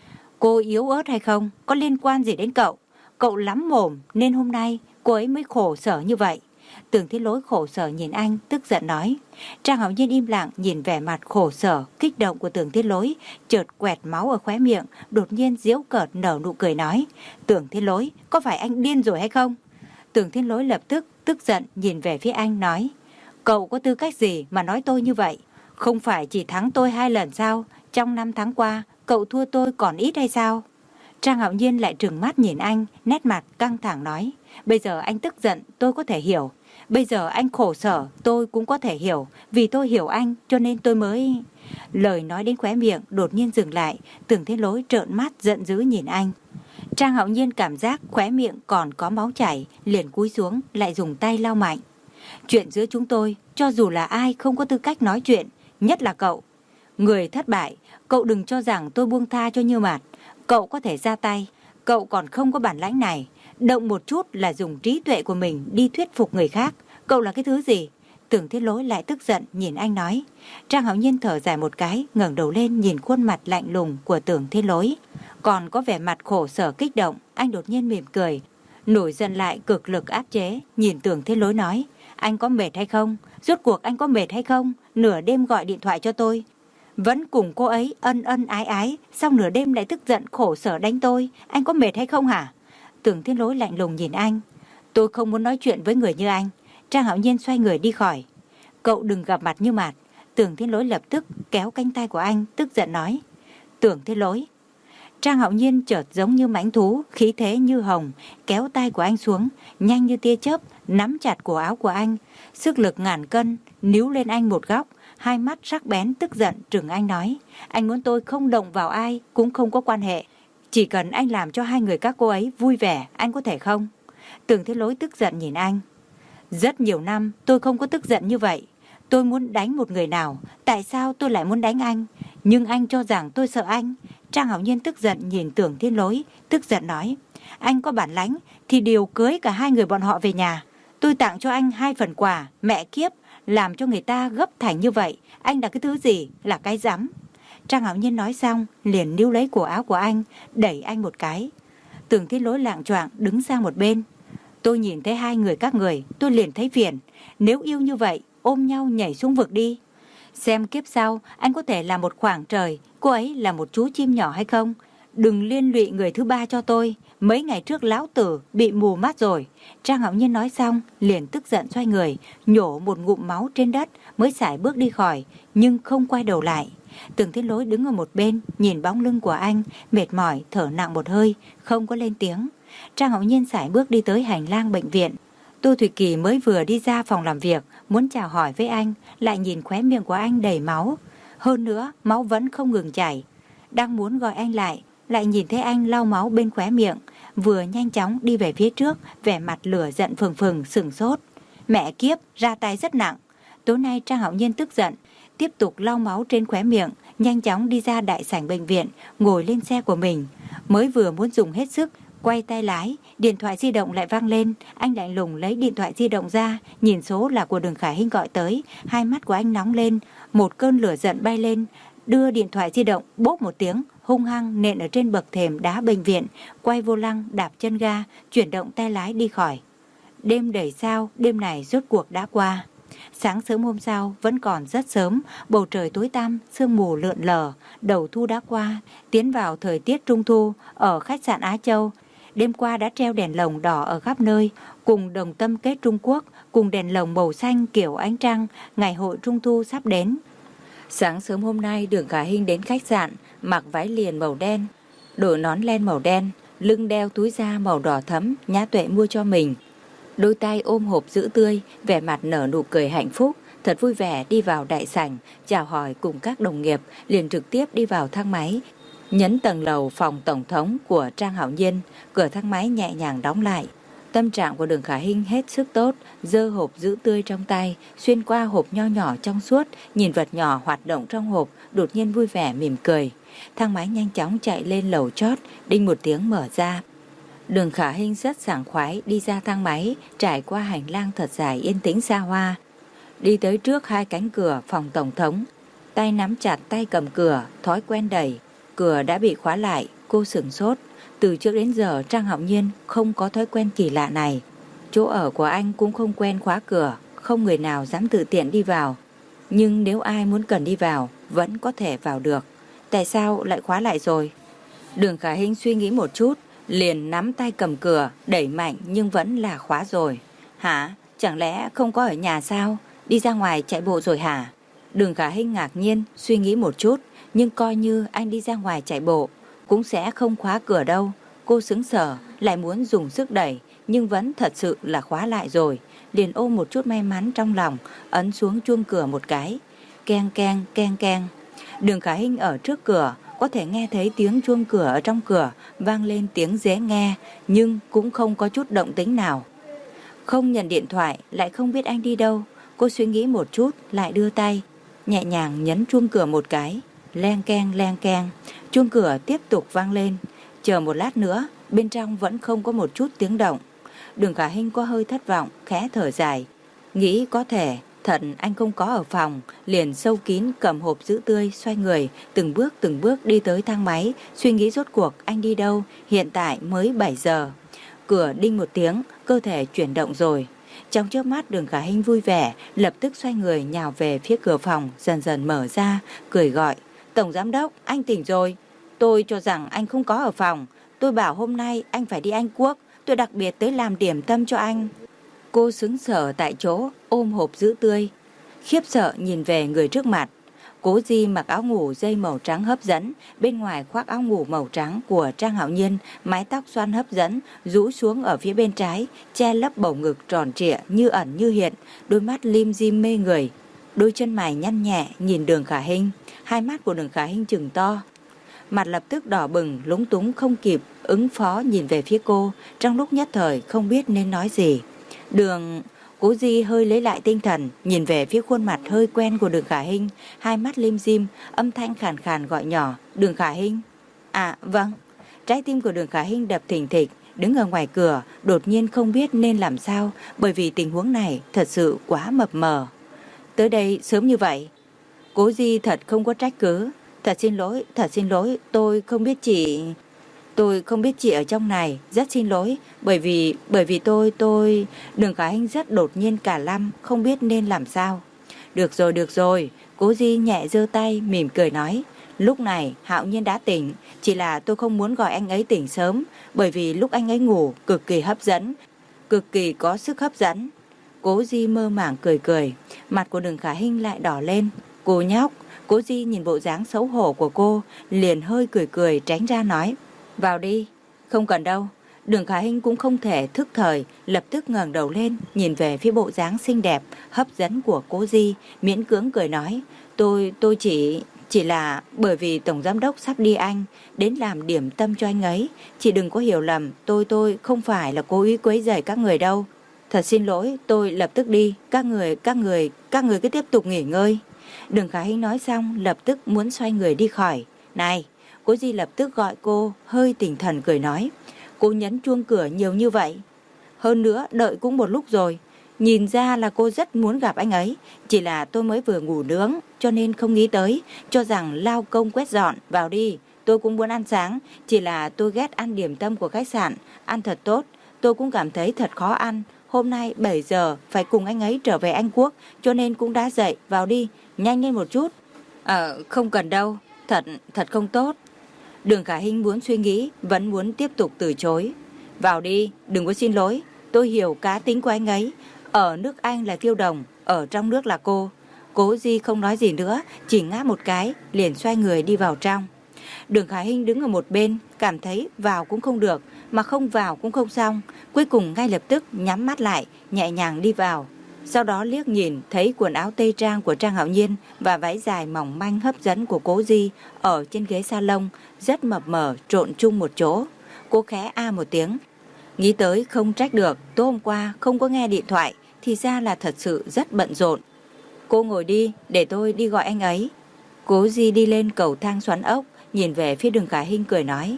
Cô yếu ớt hay không? Có liên quan gì đến cậu? Cậu lắm mồm nên hôm nay cô ấy mới khổ sở như vậy. Tưởng Thiên Lỗi khổ sở nhìn anh, tức giận nói. Trang Hạo Nhiên im lặng nhìn vẻ mặt khổ sở, kích động của Tưởng Thiên Lỗi, chợt quẹt máu ở khóe miệng, đột nhiên giễu cợt nở nụ cười nói. Tưởng Thiên Lỗi, có phải anh điên rồi hay không? Tưởng Thiên Lỗi lập tức tức giận nhìn về phía anh nói. Cậu có tư cách gì mà nói tôi như vậy? Không phải chỉ thắng tôi hai lần sao? Trong năm tháng qua, cậu thua tôi còn ít hay sao? Trang Hạo Nhiên lại trừng mắt nhìn anh, nét mặt căng thẳng nói. Bây giờ anh tức giận tôi có thể hiểu. Bây giờ anh khổ sở tôi cũng có thể hiểu. Vì tôi hiểu anh cho nên tôi mới... Lời nói đến khóe miệng đột nhiên dừng lại. Tưởng Thiên Lỗi trợn mắt giận dữ nhìn anh. Trang Hạo Nhiên cảm giác khóe miệng còn có máu chảy, liền cúi xuống lại dùng tay lau mạnh. Chuyện giữa chúng tôi, cho dù là ai không có tư cách nói chuyện, nhất là cậu. Người thất bại, cậu đừng cho rằng tôi buông tha cho Như Mạt. Cậu có thể ra tay, cậu còn không có bản lãnh này. Động một chút là dùng trí tuệ của mình đi thuyết phục người khác. Cậu là cái thứ gì? Tưởng Thiên Lỗi lại tức giận nhìn anh nói. Trang Hạo Nhiên thở dài một cái, ngẩng đầu lên nhìn khuôn mặt lạnh lùng của Tưởng Thiên Lỗi. Còn có vẻ mặt khổ sở kích động, anh đột nhiên mỉm cười. Nổi giận lại cực lực áp chế, nhìn Tưởng Thiên Lỗi nói. Anh có mệt hay không? Rốt cuộc anh có mệt hay không? Nửa đêm gọi điện thoại cho tôi. Vẫn cùng cô ấy ân ân ái ái, sau nửa đêm lại tức giận khổ sở đánh tôi. Anh có mệt hay không hả? Tưởng Thiên Lỗi lạnh lùng nhìn anh. Tôi không muốn nói chuyện với người như anh. Trang Hạo Nhiên xoay người đi khỏi. Cậu đừng gặp mặt Như Mạt. Tưởng Thiên Lỗi lập tức kéo cánh tay của anh, tức giận nói. Tưởng Thiên Lỗi. Trang Hạo Nhiên chợt giống như mãnh thú, khí thế như hồng, kéo tay của anh xuống, nhanh như tia chớp, nắm chặt cổ áo của anh. Sức lực ngàn cân, níu lên anh một góc, hai mắt sắc bén tức giận trừng anh nói. Anh muốn tôi không động vào ai cũng không có quan hệ. Chỉ cần anh làm cho hai người các cô ấy vui vẻ, anh có thể không? Tưởng Thiên Lỗi tức giận nhìn anh. Rất nhiều năm tôi không có tức giận như vậy. Tôi muốn đánh một người nào, tại sao tôi lại muốn đánh anh? Nhưng anh cho rằng tôi sợ anh. Trang Hạo Nhiên tức giận nhìn Tưởng Thiên Lỗi, tức giận nói. Anh có bản lãnh thì điều cưới cả hai người bọn họ về nhà. Tôi tặng cho anh hai phần quà, mẹ kiếp, làm cho người ta gấp thành như vậy. Anh là cái thứ gì? Là cái rắm. Trang Hạo Nhiên nói xong, liền níu lấy cổ áo của anh, đẩy anh một cái. Tưởng Thiên Lỗi lạng choạng đứng sang một bên. Tôi nhìn thấy hai người các người, tôi liền thấy phiền. Nếu yêu như vậy, ôm nhau nhảy xuống vực đi. Xem kiếp sau, anh có thể là một khoảng trời, cô ấy là một chú chim nhỏ hay không? Đừng liên lụy người thứ ba cho tôi. Mấy ngày trước lão tử bị mù mắt rồi. Trang Hạo Nhiên nói xong, liền tức giận xoay người, nhổ một ngụm máu trên đất, mới sải bước đi khỏi, nhưng không quay đầu lại. Tưởng Thiên Lỗi đứng ở một bên, nhìn bóng lưng của anh, mệt mỏi, thở nặng một hơi, không có lên tiếng. Trang Hạo Nhiên sải bước đi tới hành lang bệnh viện. Tô Thủy Kỳ mới vừa đi ra phòng làm việc, muốn chào hỏi với anh, lại nhìn khóe miệng của anh đầy máu. Hơn nữa, máu vẫn không ngừng chảy. Đang muốn gọi anh lại, lại nhìn thấy anh lau máu bên khóe miệng, vừa nhanh chóng đi về phía trước, vẻ mặt lửa giận phừng phừng, sửng sốt. Mẹ kiếp, ra tay rất nặng. Tối nay Trang Hạo Nhiên tức giận, tiếp tục lau máu trên khóe miệng, nhanh chóng đi ra đại sảnh bệnh viện, ngồi lên xe của mình. Mới vừa muốn dùng hết sức, quay tay lái, điện thoại di động lại vang lên. Anh lạnh lùng lấy điện thoại di động ra, nhìn số là của Đường Khải Hinh gọi tới. Hai mắt của anh nóng lên, một cơn lửa giận bay lên, đưa điện thoại di động bốp một tiếng, hung hăng nện ở trên bậc thềm đá bệnh viện, quay vô lăng, đạp chân ga, chuyển động tay lái đi khỏi. Đêm đầy sao, đêm này rốt cuộc đã qua. Sáng sớm hôm sau vẫn còn rất sớm, bầu trời tối tăm, sương mù lượn lờ, đầu thu đã qua, tiến vào thời tiết trung thu. Ở khách sạn Á Châu, đêm qua đã treo đèn lồng đỏ ở khắp nơi, cùng đồng tâm kết Trung Quốc, cùng đèn lồng màu xanh kiểu ánh trăng, ngày hội trung thu sắp đến. Sáng sớm hôm nay, Đường Khải Hinh đến khách sạn, mặc váy liền màu đen, đội nón len màu đen, lưng đeo túi da màu đỏ thẫm, Nhã Tuệ mua cho mình. Đôi tay ôm hộp sữa tươi, vẻ mặt nở nụ cười hạnh phúc, thật vui vẻ đi vào đại sảnh, chào hỏi cùng các đồng nghiệp, liền trực tiếp đi vào thang máy, nhấn tầng lầu phòng tổng thống của Trang Hạo Nhiên. Cửa thang máy nhẹ nhàng đóng lại. Tâm trạng của Đường Khả Hinh hết sức tốt, giơ hộp giữ tươi trong tay, xuyên qua hộp nho nhỏ trong suốt, nhìn vật nhỏ hoạt động trong hộp, đột nhiên vui vẻ mỉm cười. Thang máy nhanh chóng chạy lên lầu chót, đinh một tiếng mở ra. Đường Khả Hinh rất sảng khoái đi ra thang máy, trải qua hành lang thật dài yên tĩnh xa hoa, đi tới trước hai cánh cửa phòng tổng thống, tay nắm chặt tay cầm cửa, thói quen đẩy. Cửa đã bị khóa lại, cô sửng sốt. Từ trước đến giờ Trang Hạo Nhiên không có thói quen kỳ lạ này. Chỗ ở của anh cũng không quen khóa cửa, không người nào dám tự tiện đi vào. Nhưng nếu ai muốn cần đi vào, vẫn có thể vào được. Tại sao lại khóa lại rồi? Đường Khả Hinh suy nghĩ một chút, liền nắm tay cầm cửa, đẩy mạnh nhưng vẫn là khóa rồi. Hả? Chẳng lẽ không có ở nhà sao? Đi ra ngoài chạy bộ rồi hả? Đường Khả Hinh ngạc nhiên, suy nghĩ một chút, nhưng coi như anh đi ra ngoài chạy bộ, cũng sẽ không khóa cửa đâu. Cô sững sờ, lại muốn dùng sức đẩy, nhưng vẫn thật sự là khóa lại rồi. Liền ôm một chút may mắn trong lòng, ấn xuống chuông cửa một cái. Keng keng keng keng. Đường Khả Hinh ở trước cửa, có thể nghe thấy tiếng chuông cửa ở trong cửa vang lên tiếng dễ nghe, nhưng cũng không có chút động tĩnh nào. Không nhận điện thoại, lại không biết anh đi đâu. Cô suy nghĩ một chút, lại đưa tay nhẹ nhàng nhấn chuông cửa một cái. Leng keng leng keng. Chuông cửa tiếp tục vang lên. Chờ một lát nữa, bên trong vẫn không có một chút tiếng động. Đường Khả Hinh có hơi thất vọng, khẽ thở dài, nghĩ có thể thật anh không có ở phòng, liền sâu kín cầm hộp giữ tươi, xoay người, từng bước từng bước đi tới thang máy, suy nghĩ rốt cuộc anh đi đâu. Hiện tại mới bảy giờ. Cửa đinh một tiếng, cơ thể chuyển động rồi. Trong chớp mắt Đường Khả Hinh vui vẻ, lập tức xoay người nhào về phía cửa phòng, dần dần mở ra, cười gọi: Tổng giám đốc, anh tỉnh rồi. Tôi cho rằng anh không có ở phòng. Tôi bảo hôm nay anh phải đi Anh Quốc, tôi đặc biệt tới làm điểm tâm cho anh. Cô sững sờ tại chỗ, ôm hộp giữ tươi, khiếp sợ nhìn về người trước mặt. Cố Di mặc áo ngủ dây màu trắng hấp dẫn, bên ngoài khoác áo ngủ màu trắng của Trang Hạo Nhiên, mái tóc xoăn hấp dẫn, rũ xuống ở phía bên trái, che lấp bầu ngực tròn trịa như ẩn như hiện, đôi mắt lim dim mê người. Đôi chân mày nhăn nhẹ nhìn Đường Khả Hinh, hai mắt của Đường Khả Hinh trừng to, mặt lập tức đỏ bừng, lúng túng không kịp ứng phó nhìn về phía cô, trong lúc nhất thời không biết nên nói gì. Đường... Cố Di hơi lấy lại tinh thần, nhìn về phía khuôn mặt hơi quen của Đường Khả Hinh, hai mắt lim dim, âm thanh khàn khàn gọi nhỏ: Đường Khả Hinh. À vâng. Trái tim của Đường Khả Hinh đập thình thịch, đứng ở ngoài cửa, đột nhiên không biết nên làm sao, bởi vì tình huống này thật sự quá mập mờ. Tới đây sớm như vậy? Cố Di thật không có trách cứ. Thật xin lỗi, thật xin lỗi, tôi không biết chị... Tôi không biết chị ở trong này, rất xin lỗi, bởi vì, bởi vì tôi, tôi... Đường Khả Hinh rất đột nhiên cả lăm, không biết nên làm sao. Được rồi, được rồi, Cố Di nhẹ giơ tay, mỉm cười nói. Lúc này, Hạo Nhiên đã tỉnh, chỉ là tôi không muốn gọi anh ấy tỉnh sớm, bởi vì lúc anh ấy ngủ, cực kỳ hấp dẫn, cực kỳ có sức hấp dẫn. Cố Di mơ màng cười cười, mặt của Đường Khả Hinh lại đỏ lên. Cô nhóc. Cố Di nhìn bộ dáng xấu hổ của cô, liền hơi cười cười tránh ra nói: Vào đi. Không cần đâu. Đường Khả Hinh cũng không thể thức thời, lập tức ngẩng đầu lên, nhìn về phía bộ dáng xinh đẹp, hấp dẫn của Cố Di, miễn cưỡng cười nói: Tôi, tôi chỉ... Chỉ là bởi vì Tổng Giám Đốc sắp đi Anh, đến làm điểm tâm cho anh ấy. Chị đừng có hiểu lầm, tôi, tôi không phải là cố ý quấy rầy các người đâu. Thật xin lỗi, tôi lập tức đi. Các người, các người, các người cứ tiếp tục nghỉ ngơi. Đường Khả Hinh nói xong, lập tức muốn xoay người đi khỏi. Này! Cố Di lập tức gọi cô, hơi tỉnh thần cười nói: Cô nhấn chuông cửa nhiều như vậy. Hơn nữa, đợi cũng một lúc rồi. Nhìn ra là cô rất muốn gặp anh ấy. Chỉ là tôi mới vừa ngủ nướng, cho nên không nghĩ tới, cho rằng lao công quét dọn. Vào đi, tôi cũng muốn ăn sáng. Chỉ là tôi ghét ăn điểm tâm của khách sạn, ăn thật tốt. Tôi cũng cảm thấy thật khó ăn. Hôm nay bảy giờ phải cùng anh ấy trở về Anh Quốc, cho nên cũng đã dậy. Vào đi, nhanh lên một chút. Ờ, không cần đâu. Thật, thật không tốt. Đường Khả Hinh muốn suy nghĩ, vẫn muốn tiếp tục từ chối. Vào đi, đừng có xin lỗi. Tôi hiểu cá tính của anh ấy. Ở nước Anh là Tiêu Đồng, ở trong nước là cô. Cố Di không nói gì nữa, chỉ ngáp một cái, liền xoay người đi vào trong. Đường Khả Hinh đứng ở một bên, cảm thấy vào cũng không được, mà không vào cũng không xong. Cuối cùng ngay lập tức nhắm mắt lại, nhẹ nhàng đi vào. Sau đó liếc nhìn thấy quần áo tây trang của Trang Hạo Nhiên và váy dài mỏng manh hấp dẫn của Cố Di ở trên ghế salon rất mập mờ trộn chung một chỗ. Cô khẽ a một tiếng, nghĩ tới không trách được, tối hôm qua không có nghe điện thoại, thì ra là thật sự rất bận rộn. Cô ngồi đi, để tôi đi gọi anh ấy. Cố Di đi lên cầu thang xoắn ốc, nhìn về phía Đường Khả Hinh cười nói,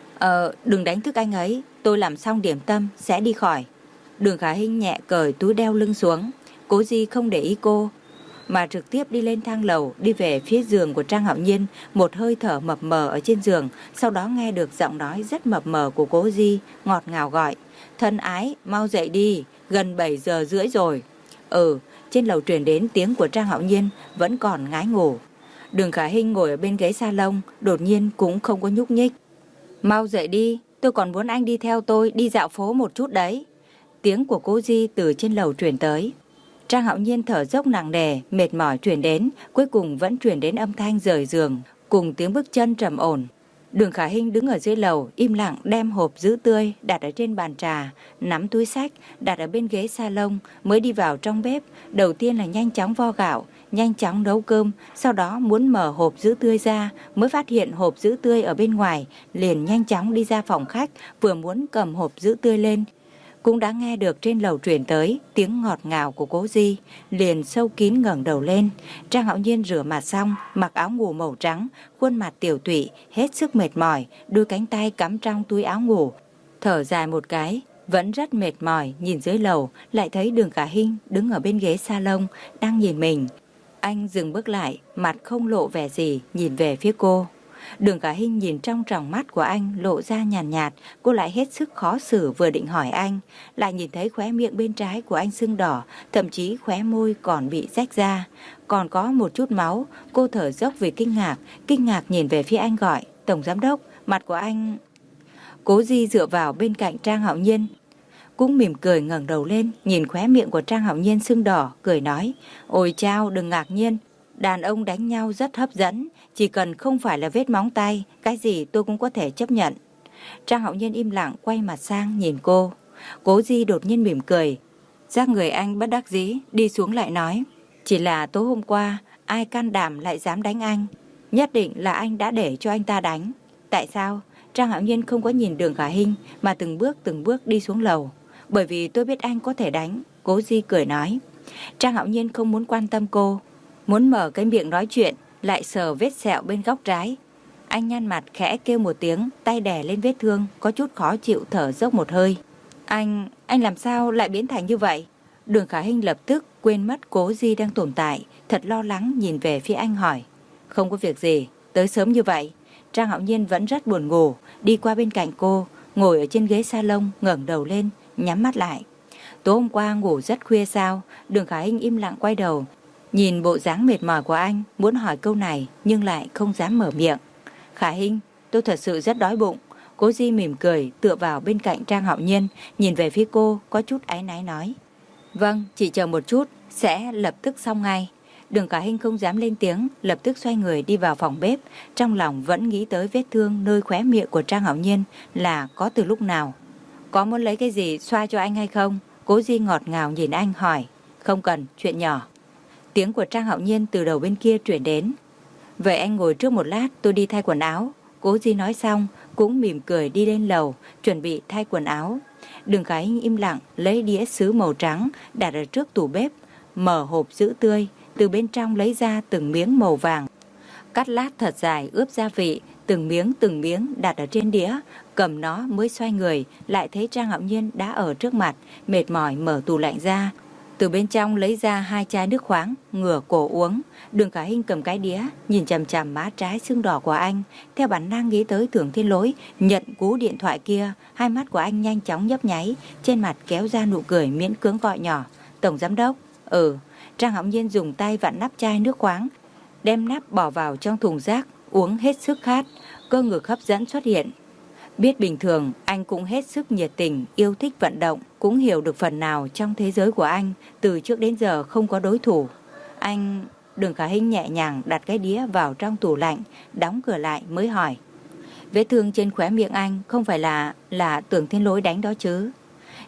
Ờ, đừng đánh thức anh ấy, tôi làm xong điểm tâm sẽ đi khỏi. Đường Khả Hinh nhẹ cởi túi đeo lưng xuống. Cố Di không để ý cô, mà trực tiếp đi lên thang lầu, đi về phía giường của Trang Hạo Nhiên, một hơi thở mập mờ ở trên giường. Sau đó nghe được giọng nói rất mập mờ của Cố Di ngọt ngào gọi, thân ái, mau dậy đi, gần bảy giờ rưỡi rồi. Ừ, trên lầu truyền đến tiếng của Trang Hạo Nhiên vẫn còn ngái ngủ. Đường Khả Hinh ngồi ở bên ghế salon, đột nhiên cũng không có nhúc nhích. Mau dậy đi, tôi còn muốn anh đi theo tôi đi dạo phố một chút đấy. Tiếng của Cố Di từ trên lầu truyền tới. Trang Hạo Nhiên thở dốc nặng nề, mệt mỏi truyền đến, cuối cùng vẫn truyền đến âm thanh rời giường, cùng tiếng bước chân trầm ổn. Đường Khả Hinh đứng ở dưới lầu, im lặng đem hộp sữa tươi đặt ở trên bàn trà, nắm túi xách đặt ở bên ghế salon, mới đi vào trong bếp. Đầu tiên là nhanh chóng vo gạo, nhanh chóng nấu cơm, sau đó muốn mở hộp sữa tươi ra, mới phát hiện hộp sữa tươi ở bên ngoài, liền nhanh chóng đi ra phòng khách, vừa muốn cầm hộp sữa tươi lên, cũng đã nghe được trên lầu truyền tới tiếng ngọt ngào của Cố Di, liền sâu kín ngẩng đầu lên. Trang Hạo Nhiên rửa mặt xong, mặc áo ngủ màu trắng, khuôn mặt tiểu tụy, hết sức mệt mỏi, đôi cánh tay cắm trong túi áo ngủ, thở dài một cái, vẫn rất mệt mỏi. Nhìn dưới lầu, lại thấy Đường Khả Hinh đứng ở bên ghế salon đang nhìn mình. Anh dừng bước lại, mặt không lộ vẻ gì, nhìn về phía cô. Đường Khả Hinh nhìn trong tròng mắt của anh lộ ra nhàn nhạt, nhạt, cô lại hết sức khó xử, vừa định hỏi anh, lại nhìn thấy khóe miệng bên trái của anh sưng đỏ, thậm chí khóe môi còn bị rách ra, còn có một chút máu. Cô thở dốc vì kinh ngạc, kinh ngạc nhìn về phía anh gọi, Tổng Giám Đốc, mặt của anh... Cố Di dựa vào bên cạnh Trang Hạo Nhiên, cũng mỉm cười ngẩng đầu lên, nhìn khóe miệng của Trang Hạo Nhiên sưng đỏ, cười nói, ôi chao, đừng ngạc nhiên, đàn ông đánh nhau rất hấp dẫn, chỉ cần không phải là vết móng tay, cái gì tôi cũng có thể chấp nhận. Trang Hạo Nhiên im lặng quay mặt sang nhìn cô. Cố Di đột nhiên mỉm cười, giác người anh bất đắc dĩ, đi xuống lại nói, chỉ là tối hôm qua, ai can đảm lại dám đánh anh, nhất định là anh đã để cho anh ta đánh. Tại sao? Trang Hạo Nhiên không có nhìn Đường Khả Hinh, mà từng bước từng bước đi xuống lầu. Bởi vì tôi biết anh có thể đánh, Cố Di cười nói. Trang Hạo Nhiên không muốn quan tâm cô, muốn mở cái miệng nói chuyện, lại sờ vết sẹo bên góc trái. Anh nhăn mặt khẽ kêu một tiếng, tay đè lên vết thương, có chút khó chịu, thở dốc một hơi. Anh, anh làm sao lại biến thành như vậy? Đường Khả Hinh lập tức quên mất Cố Di đang tồn tại, thật lo lắng nhìn về phía anh hỏi. Không có việc gì, tới sớm như vậy. Trang Hạo Nhiên vẫn rất buồn ngủ, đi qua bên cạnh cô, ngồi ở trên ghế salon, ngẩng đầu lên, nhắm mắt lại. Tối hôm qua ngủ rất khuya sao? Đường Khả Hinh im lặng quay đầu, nhìn bộ dáng mệt mỏi của anh, muốn hỏi câu này nhưng lại không dám mở miệng. Khả Hinh, tôi thật sự rất đói bụng. Cố Di mỉm cười, tựa vào bên cạnh Trang Hạo Nhiên, nhìn về phía cô, có chút áy náy nói. Vâng, chị chờ một chút, sẽ lập tức xong ngay. Đường Khả Hinh không dám lên tiếng, lập tức xoay người đi vào phòng bếp, trong lòng vẫn nghĩ tới vết thương nơi khóe miệng của Trang Hạo Nhiên là có từ lúc nào. Có muốn lấy cái gì xoa cho anh hay không? Cố Di ngọt ngào nhìn anh hỏi. Không cần, chuyện nhỏ. Tiếng của Trang Hạo Nhiên từ đầu bên kia truyền đến. Vậy anh ngồi trước một lát, tôi đi thay quần áo. Cố Di nói xong, cũng mỉm cười đi lên lầu, chuẩn bị thay quần áo. Đường Khả Hinh im lặng, lấy đĩa sứ màu trắng, đặt ở trước tủ bếp, mở hộp sữa tươi, từ bên trong lấy ra từng miếng màu vàng, cắt lát thật dài, ướp gia vị, từng miếng từng miếng đặt ở trên đĩa, cầm nó mới xoay người, lại thấy Trang Hạo Nhiên đã ở trước mặt, mệt mỏi mở tủ lạnh ra, từ bên trong lấy ra hai chai nước khoáng, ngửa cổ uống. Đường Khả Hinh cầm cái đĩa, nhìn chằm chằm má trái sưng đỏ của anh, theo bản năng nghĩ tới Tưởng Thiên Lỗi nhận cú điện thoại kia, hai mắt của anh nhanh chóng nhấp nháy, trên mặt kéo ra nụ cười miễn cưỡng gọi nhỏ, Tổng Giám Đốc. Ừ. Trang Hạo Nhiên dùng tay vặn nắp chai nước khoáng, đem nắp bỏ vào trong thùng rác, uống hết sức khát, cơ ngực hấp dẫn xuất hiện. Biết bình thường anh cũng hết sức nhiệt tình, yêu thích vận động, cũng hiểu được phần nào trong thế giới của anh, từ trước đến giờ không có đối thủ. Anh... Đường Khả Hinh nhẹ nhàng đặt cái đĩa vào trong tủ lạnh, đóng cửa lại mới hỏi. Vết thương trên khóe miệng anh không phải là là Tưởng Thiên Lỗi đánh đó chứ?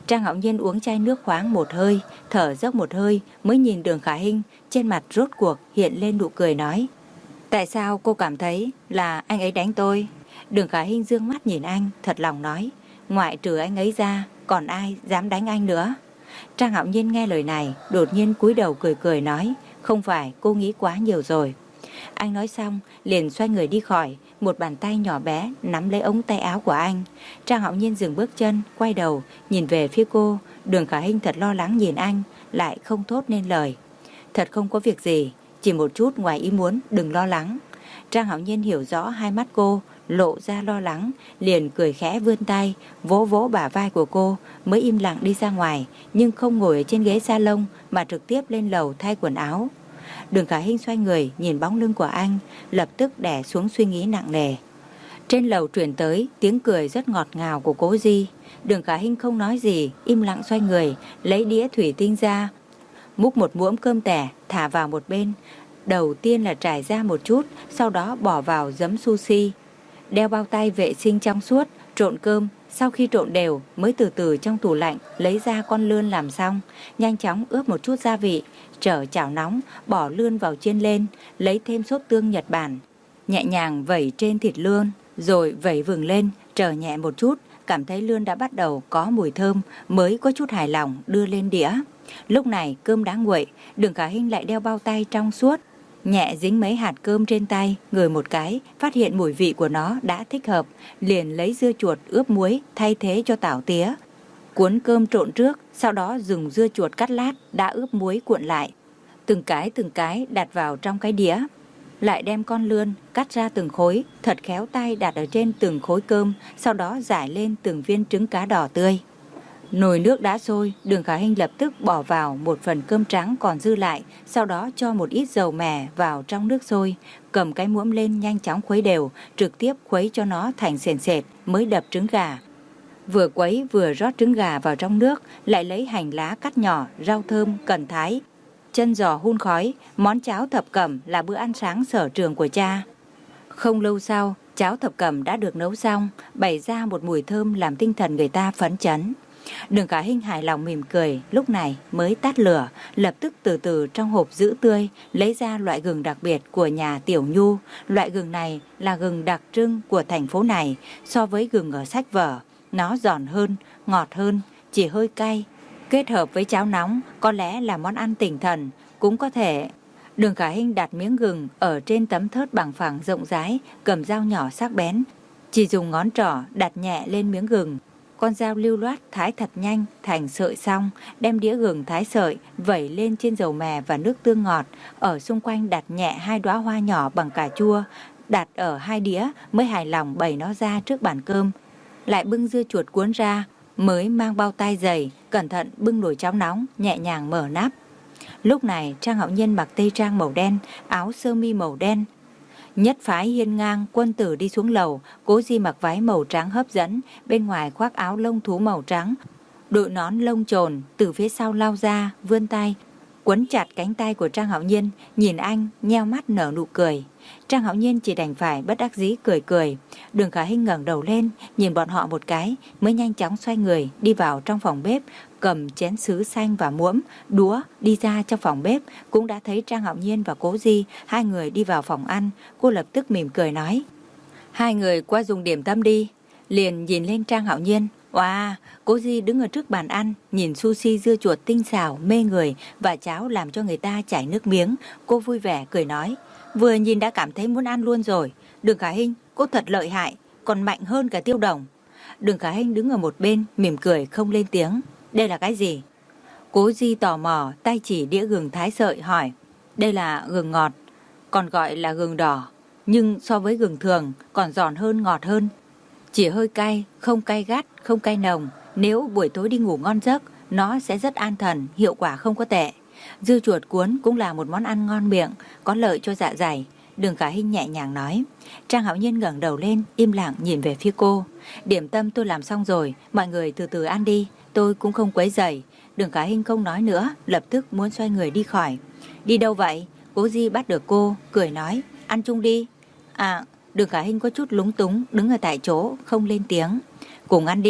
Trang Hạo Nhiên uống chai nước khoáng một hơi, thở dốc một hơi mới nhìn Đường Khả Hinh, trên mặt rốt cuộc hiện lên nụ cười nói: Tại sao cô cảm thấy là anh ấy đánh tôi? Đường Khả Hinh dương mắt nhìn anh, thật lòng nói: Ngoại trừ anh ấy ra, còn ai dám đánh anh nữa? Trang Hạo Nhiên nghe lời này, đột nhiên cúi đầu cười cười nói: Không phải cô nghĩ quá nhiều rồi. Anh nói xong, liền xoay người đi khỏi, một bàn tay nhỏ bé nắm lấy ống tay áo của anh. Trang Hạo Nhiên dừng bước chân, quay đầu, nhìn về phía cô. Đường Khả Hinh thật lo lắng nhìn anh, lại không thốt nên lời. Thật không có việc gì, chỉ một chút ngoài ý muốn, đừng lo lắng. Trang Hạo Nhiên hiểu rõ hai mắt cô lộ ra lo lắng, liền cười khẽ vươn tay, vỗ vỗ bả vai của cô, mới im lặng đi ra ngoài, nhưng không ngồi ở trên ghế salon mà trực tiếp lên lầu thay quần áo. Đường Khả Hinh xoay người nhìn bóng lưng của anh, lập tức đè xuống suy nghĩ nặng nề. Trên lầu truyền tới tiếng cười rất ngọt ngào của Cố Di. Đường Khả Hinh không nói gì, im lặng xoay người, lấy đĩa thủy tinh ra, múc một muỗng cơm tẻ thả vào một bên. Đầu tiên là trải ra một chút, sau đó bỏ vào giấm sushi. Đeo bao tay vệ sinh trong suốt, trộn cơm. Sau khi trộn đều mới từ từ trong tủ lạnh lấy ra con lươn làm xong. Nhanh chóng ướp một chút gia vị, trở chảo nóng, bỏ lươn vào chiên lên, lấy thêm sốt tương Nhật Bản, nhẹ nhàng vẩy trên thịt lươn, rồi vẩy vừng lên, trở nhẹ một chút, cảm thấy lươn đã bắt đầu có mùi thơm, mới có chút hài lòng đưa lên đĩa. Lúc này cơm đã nguội, Đường Khả Hinh lại đeo bao tay trong suốt, nhẹ dính mấy hạt cơm trên tay, ngửi một cái, phát hiện mùi vị của nó đã thích hợp, liền lấy dưa chuột ướp muối thay thế cho tảo tía. Cuốn cơm trộn trước, sau đó dùng dưa chuột cắt lát đã ướp muối cuộn lại, từng cái từng cái đặt vào trong cái đĩa. Lại đem con lươn cắt ra từng khối, thật khéo tay đặt ở trên từng khối cơm, sau đó rải lên từng viên trứng cá đỏ tươi. Nồi nước đã sôi, Đường Khả Hinh lập tức bỏ vào một phần cơm trắng còn dư lại, sau đó cho một ít dầu mè vào trong nước sôi, cầm cái muỗng lên nhanh chóng khuấy đều, trực tiếp khuấy cho nó thành sền sệt mới đập trứng gà. Vừa quấy vừa rót trứng gà vào trong nước, lại lấy hành lá cắt nhỏ, rau thơm, cần thái, chân giò hun khói. Món cháo thập cẩm là bữa ăn sáng sở trường của cha. Không lâu sau, cháo thập cẩm đã được nấu xong, bày ra một mùi thơm làm tinh thần người ta phấn chấn. Đường Khả Hinh hài lòng mỉm cười, lúc này mới tắt lửa, lập tức từ từ trong hộp giữ tươi lấy ra loại gừng đặc biệt của nhà Tiểu Nhu. Loại gừng này là gừng đặc trưng của thành phố này, so với gừng ở sách vở, nó giòn hơn, ngọt hơn, chỉ hơi cay. Kết hợp với cháo nóng, có lẽ là món ăn tỉnh thần, cũng có thể. Đường Khả Hinh đặt miếng gừng ở trên tấm thớt bằng phẳng rộng rãi, cầm dao nhỏ sắc bén, chỉ dùng ngón trỏ đặt nhẹ lên miếng gừng. Con dao lưu loát thái thật nhanh thành sợi xong, đem đĩa gừng thái sợi vẩy lên trên dầu mè và nước tương ngọt, ở xung quanh đặt nhẹ hai đóa hoa nhỏ bằng cà chua, đặt ở hai đĩa mới hài lòng bày nó ra trước bàn cơm. Lại bưng dưa chuột cuốn ra, mới mang bao tay dày, cẩn thận bưng nồi cháo nóng, nhẹ nhàng mở nắp. Lúc này Trang Hạo Nhiên mặc tây trang màu đen, áo sơ mi màu đen, nhất phái hiên ngang quân tử đi xuống lầu. Cố Di mặc váy màu trắng hấp dẫn, bên ngoài khoác áo lông thú màu trắng, đội nón lông chồn, từ phía sau lao ra, vươn tay quấn chặt cánh tay của Trang Hạo Nhiên, nhìn anh nheo mắt nở nụ cười. Trang Hạo Nhiên chỉ đành phải bất đắc dĩ cười cười. Đường Khả Hinh ngẩng đầu lên nhìn bọn họ một cái, mới nhanh chóng xoay người đi vào trong phòng bếp, cầm chén sứ xanh và muỗng, đũa đi ra trong phòng bếp. Cũng đã thấy Trang Hạo Nhiên và Cố Di hai người đi vào phòng ăn. Cô lập tức mỉm cười nói: Hai người qua dùng điểm tâm đi. Liền nhìn lên Trang Hạo Nhiên. Wow, Cố Di đứng ở trước bàn ăn, nhìn sushi dưa chuột tinh xảo mê người và cháo làm cho người ta chảy nước miếng. Cô vui vẻ cười nói: Vừa nhìn đã cảm thấy muốn ăn luôn rồi. Đường Khả Hinh, cô thật lợi hại, còn mạnh hơn cả Tiêu Đồng. Đường Khả Hinh đứng ở một bên mỉm cười không lên tiếng. Đây là cái gì? Cố Di tò mò tay chỉ đĩa gừng thái sợi hỏi. Đây là gừng ngọt, còn gọi là gừng đỏ, nhưng so với gừng thường còn giòn hơn, ngọt hơn, chỉ hơi cay, không cay gắt, không cay nồng. Nếu buổi tối đi ngủ ngon giấc, nó sẽ rất an thần, hiệu quả không có tệ. Dưa chuột cuốn cũng là một món ăn ngon miệng, có lợi cho dạ dày. Đường Khả Hinh nhẹ nhàng nói. Trang Hạo Nhiên ngẩng đầu lên, im lặng nhìn về phía cô. Điểm tâm tôi làm xong rồi, mọi người từ từ ăn đi, tôi cũng không quấy rầy. Đường Khả Hinh không nói nữa, lập tức muốn xoay người đi khỏi. Đi đâu vậy? Cố Di bắt được cô, cười nói. Ăn chung đi. À, Đường Khả Hinh có chút lúng túng, đứng ở tại chỗ, không lên tiếng. Cùng ăn đi.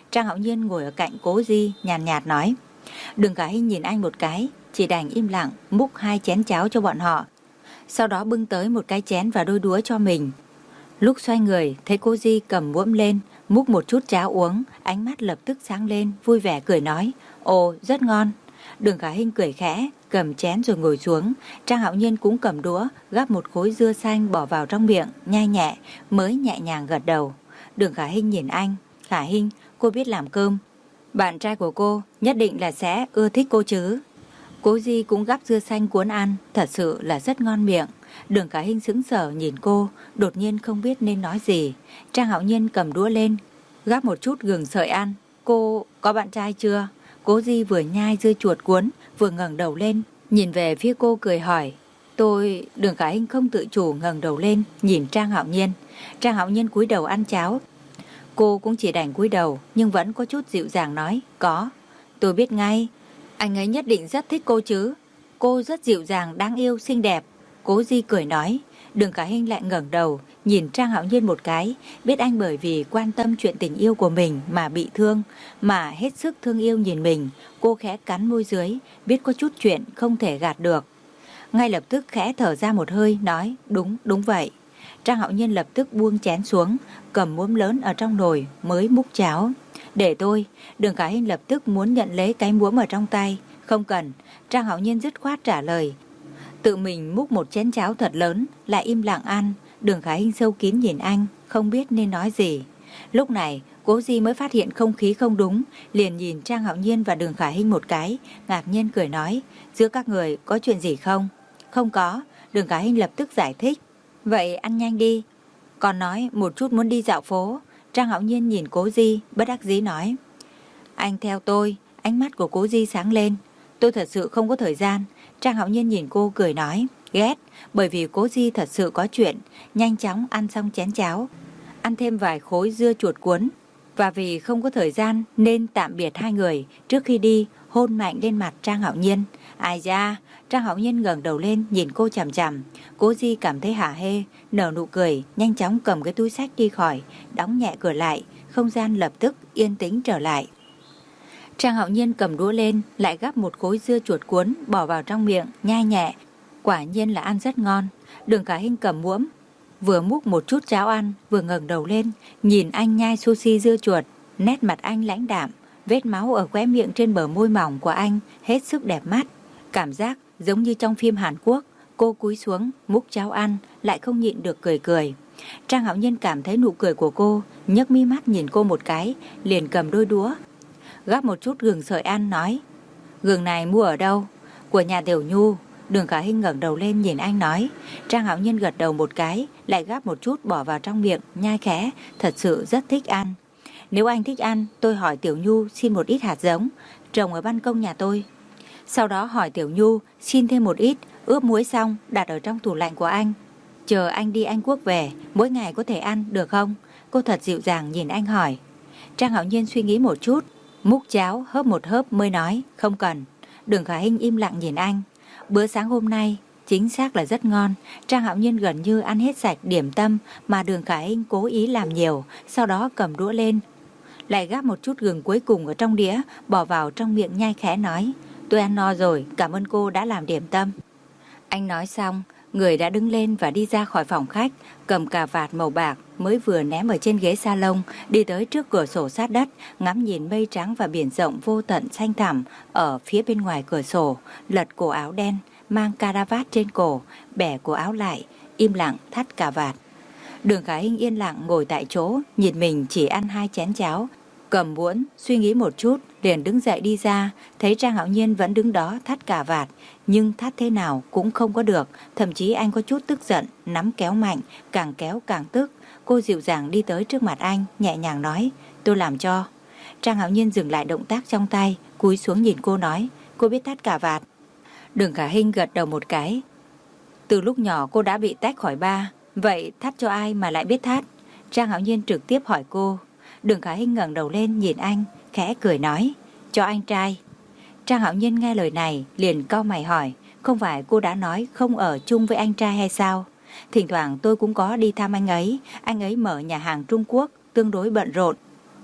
Trang Hạo Nhiên ngồi ở cạnh Cố Di nhàn nhạt, nhạt nói. Đường Khả Hinh nhìn anh một cái, chỉ đành im lặng múc hai chén cháo cho bọn họ. Sau đó bưng tới một cái chén và đôi đũa cho mình. Lúc xoay người thấy Cố Di cầm muỗng lên, múc một chút cháo uống, ánh mắt lập tức sáng lên, vui vẻ cười nói. Ồ, rất ngon. Đường Khả Hinh cười khẽ, cầm chén rồi ngồi xuống. Trang Hạo Nhiên cũng cầm đũa, gắp một khối dưa xanh bỏ vào trong miệng, nhai nhẹ, mới nhẹ nhàng gật đầu. Đường Khả Hinh nhìn anh. Khả Hinh, cô biết làm cơm. Bạn trai của cô nhất định là sẽ ưa thích cô chứ. Cố Di cũng gắp dưa xanh cuốn ăn, thật sự là rất ngon miệng. Đường Khả Hinh sững sờ nhìn cô, đột nhiên không biết nên nói gì. Trang Hạo Nhiên cầm đũa lên, gắp một chút gừng sợi ăn. Cô có bạn trai chưa? Cố Di vừa nhai dưa chuột cuốn, vừa ngẩng đầu lên, nhìn về phía cô cười hỏi. Tôi... Đường Khả Hinh không tự chủ ngẩng đầu lên, nhìn Trang Hạo Nhiên. Trang Hạo Nhiên cúi đầu ăn cháo. Cô cũng chỉ đành cúi đầu, nhưng vẫn có chút dịu dàng nói. Có, tôi biết ngay. Anh ấy nhất định rất thích cô chứ. Cô rất dịu dàng, đáng yêu, xinh đẹp. Cố Di cười nói. Đường Khả Hinh lại ngẩng đầu, nhìn Trang Hạo Nhiên một cái, biết anh bởi vì quan tâm chuyện tình yêu của mình mà bị thương, mà hết sức thương yêu nhìn mình. Cô khẽ cắn môi dưới, biết có chút chuyện không thể gạt được. Ngay lập tức khẽ thở ra một hơi, nói. Đúng, đúng vậy. Trang Hạo Nhiên lập tức buông chén xuống, cầm muỗng lớn ở trong nồi mới múc cháo. Để tôi. Đường Khả Hinh lập tức muốn nhận lấy cái muỗng ở trong tay. Không cần. Trang Hạo Nhiên dứt khoát trả lời. Tự mình múc một chén cháo thật lớn, lại im lặng ăn. Đường Khả Hinh sâu kín nhìn anh, không biết nên nói gì. Lúc này Cố Di mới phát hiện không khí không đúng, liền nhìn Trang Hạo Nhiên và Đường Khả Hinh một cái, ngạc nhiên cười nói. Giữa các người có chuyện gì không? Không có. Đường Khả Hinh lập tức giải thích. Vậy ăn nhanh đi. Còn nói một chút muốn đi dạo phố. Trang Hạo Nhiên nhìn Cố Di, bất đắc dĩ nói. Anh theo tôi. Ánh mắt của Cố Di sáng lên. Tôi thật sự không có thời gian. Trang Hạo Nhiên nhìn cô cười nói. Ghét, bởi vì Cố Di thật sự có chuyện. Nhanh chóng ăn xong chén cháo, ăn thêm vài khối dưa chuột cuốn. Và vì không có thời gian nên tạm biệt hai người. Trước khi đi, hôn mạnh lên mặt Trang Hạo Nhiên. Ai da. Trang Hạo Nhiên ngẩng đầu lên nhìn cô chằm chằm. Cố Di cảm thấy hả hê, nở nụ cười, nhanh chóng cầm cái túi xách đi khỏi, đóng nhẹ cửa lại, không gian lập tức yên tĩnh trở lại. Trang Hạo Nhiên cầm đũa lên, lại gắp một khối dưa chuột cuốn bỏ vào trong miệng, nhai nhẹ. Quả nhiên là ăn rất ngon. Đường Khả Hinh cầm muỗng, vừa múc một chút cháo ăn, vừa ngẩng đầu lên, nhìn anh nhai sushi dưa chuột, nét mặt anh lãnh đạm, vết máu ở khóe miệng trên bờ môi mỏng của anh hết sức đẹp mắt, cảm giác giống như trong phim Hàn Quốc. Cô cúi xuống múc cháo ăn, lại không nhịn được cười cười. Trang Hạo Nhiên cảm thấy nụ cười của cô, nhấc mi mắt nhìn cô một cái, liền cầm đôi đũa, gắp một chút gừng sợi ăn, nói. Gừng này mua ở đâu? Của nhà Tiểu Nhu. Đường Khả Hinh ngẩng đầu lên nhìn anh nói. Trang Hạo Nhiên gật đầu một cái, lại gắp một chút bỏ vào trong miệng, nhai khẽ, thật sự rất thích ăn. Nếu anh thích ăn, tôi hỏi Tiểu Nhu xin một ít hạt giống, trồng ở ban công nhà tôi. Sau đó hỏi Tiểu Nhu xin thêm một ít, ướp muối xong đặt ở trong tủ lạnh của anh. Chờ anh đi Anh Quốc về, mỗi ngày có thể ăn, được không? Cô thật dịu dàng nhìn anh hỏi. Trang Hạo Nhiên suy nghĩ một chút, múc cháo hớp một hớp mới nói. Không cần. Đường Khả Hinh im lặng nhìn anh. Bữa sáng hôm nay chính xác là rất ngon. Trang Hạo Nhiên gần như ăn hết sạch điểm tâm mà Đường Khả Hinh cố ý làm nhiều. Sau đó cầm đũa lên, lại gắp một chút gừng cuối cùng ở trong đĩa, bỏ vào trong miệng nhai khẽ nói. Tôi ăn no rồi, cảm ơn cô đã làm điểm tâm. Anh nói xong, người đã đứng lên và đi ra khỏi phòng khách, cầm cà vạt màu bạc mới vừa ném ở trên ghế salon, đi tới trước cửa sổ sát đất, ngắm nhìn mây trắng và biển rộng vô tận xanh thẳm ở phía bên ngoài cửa sổ, lật cổ áo đen, mang caravat trên cổ, bẻ cổ áo lại, im lặng thắt cà vạt. Đường Khả Hinh yên lặng ngồi tại chỗ, nhìn mình chỉ ăn hai chén cháo, cầm muỗng, suy nghĩ một chút, liền đứng dậy đi ra, thấy Trang Hạo Nhiên vẫn đứng đó thắt cà vạt, nhưng thắt thế nào cũng không có được, thậm chí anh có chút tức giận, nắm kéo mạnh, càng kéo càng tức. Cô dịu dàng đi tới trước mặt anh, nhẹ nhàng nói, tôi làm cho. Trang Hạo Nhiên dừng lại động tác trong tay, cúi xuống nhìn cô nói, cô biết thắt cà vạt? Đường Khả Hinh gật đầu một cái. Từ lúc nhỏ cô đã bị tách khỏi ba, vậy thắt cho ai mà lại biết thắt? Trang Hạo Nhiên trực tiếp hỏi cô. Đường Khả Hinh ngẩng đầu lên nhìn anh, khẽ cười nói, cho anh trai. Trang Hạo Nhiên nghe lời này liền cau mày hỏi, không phải cô đã nói không ở chung với anh trai hay sao? Thỉnh thoảng tôi cũng có đi thăm anh ấy, anh ấy mở nhà hàng Trung Quốc, tương đối bận rộn.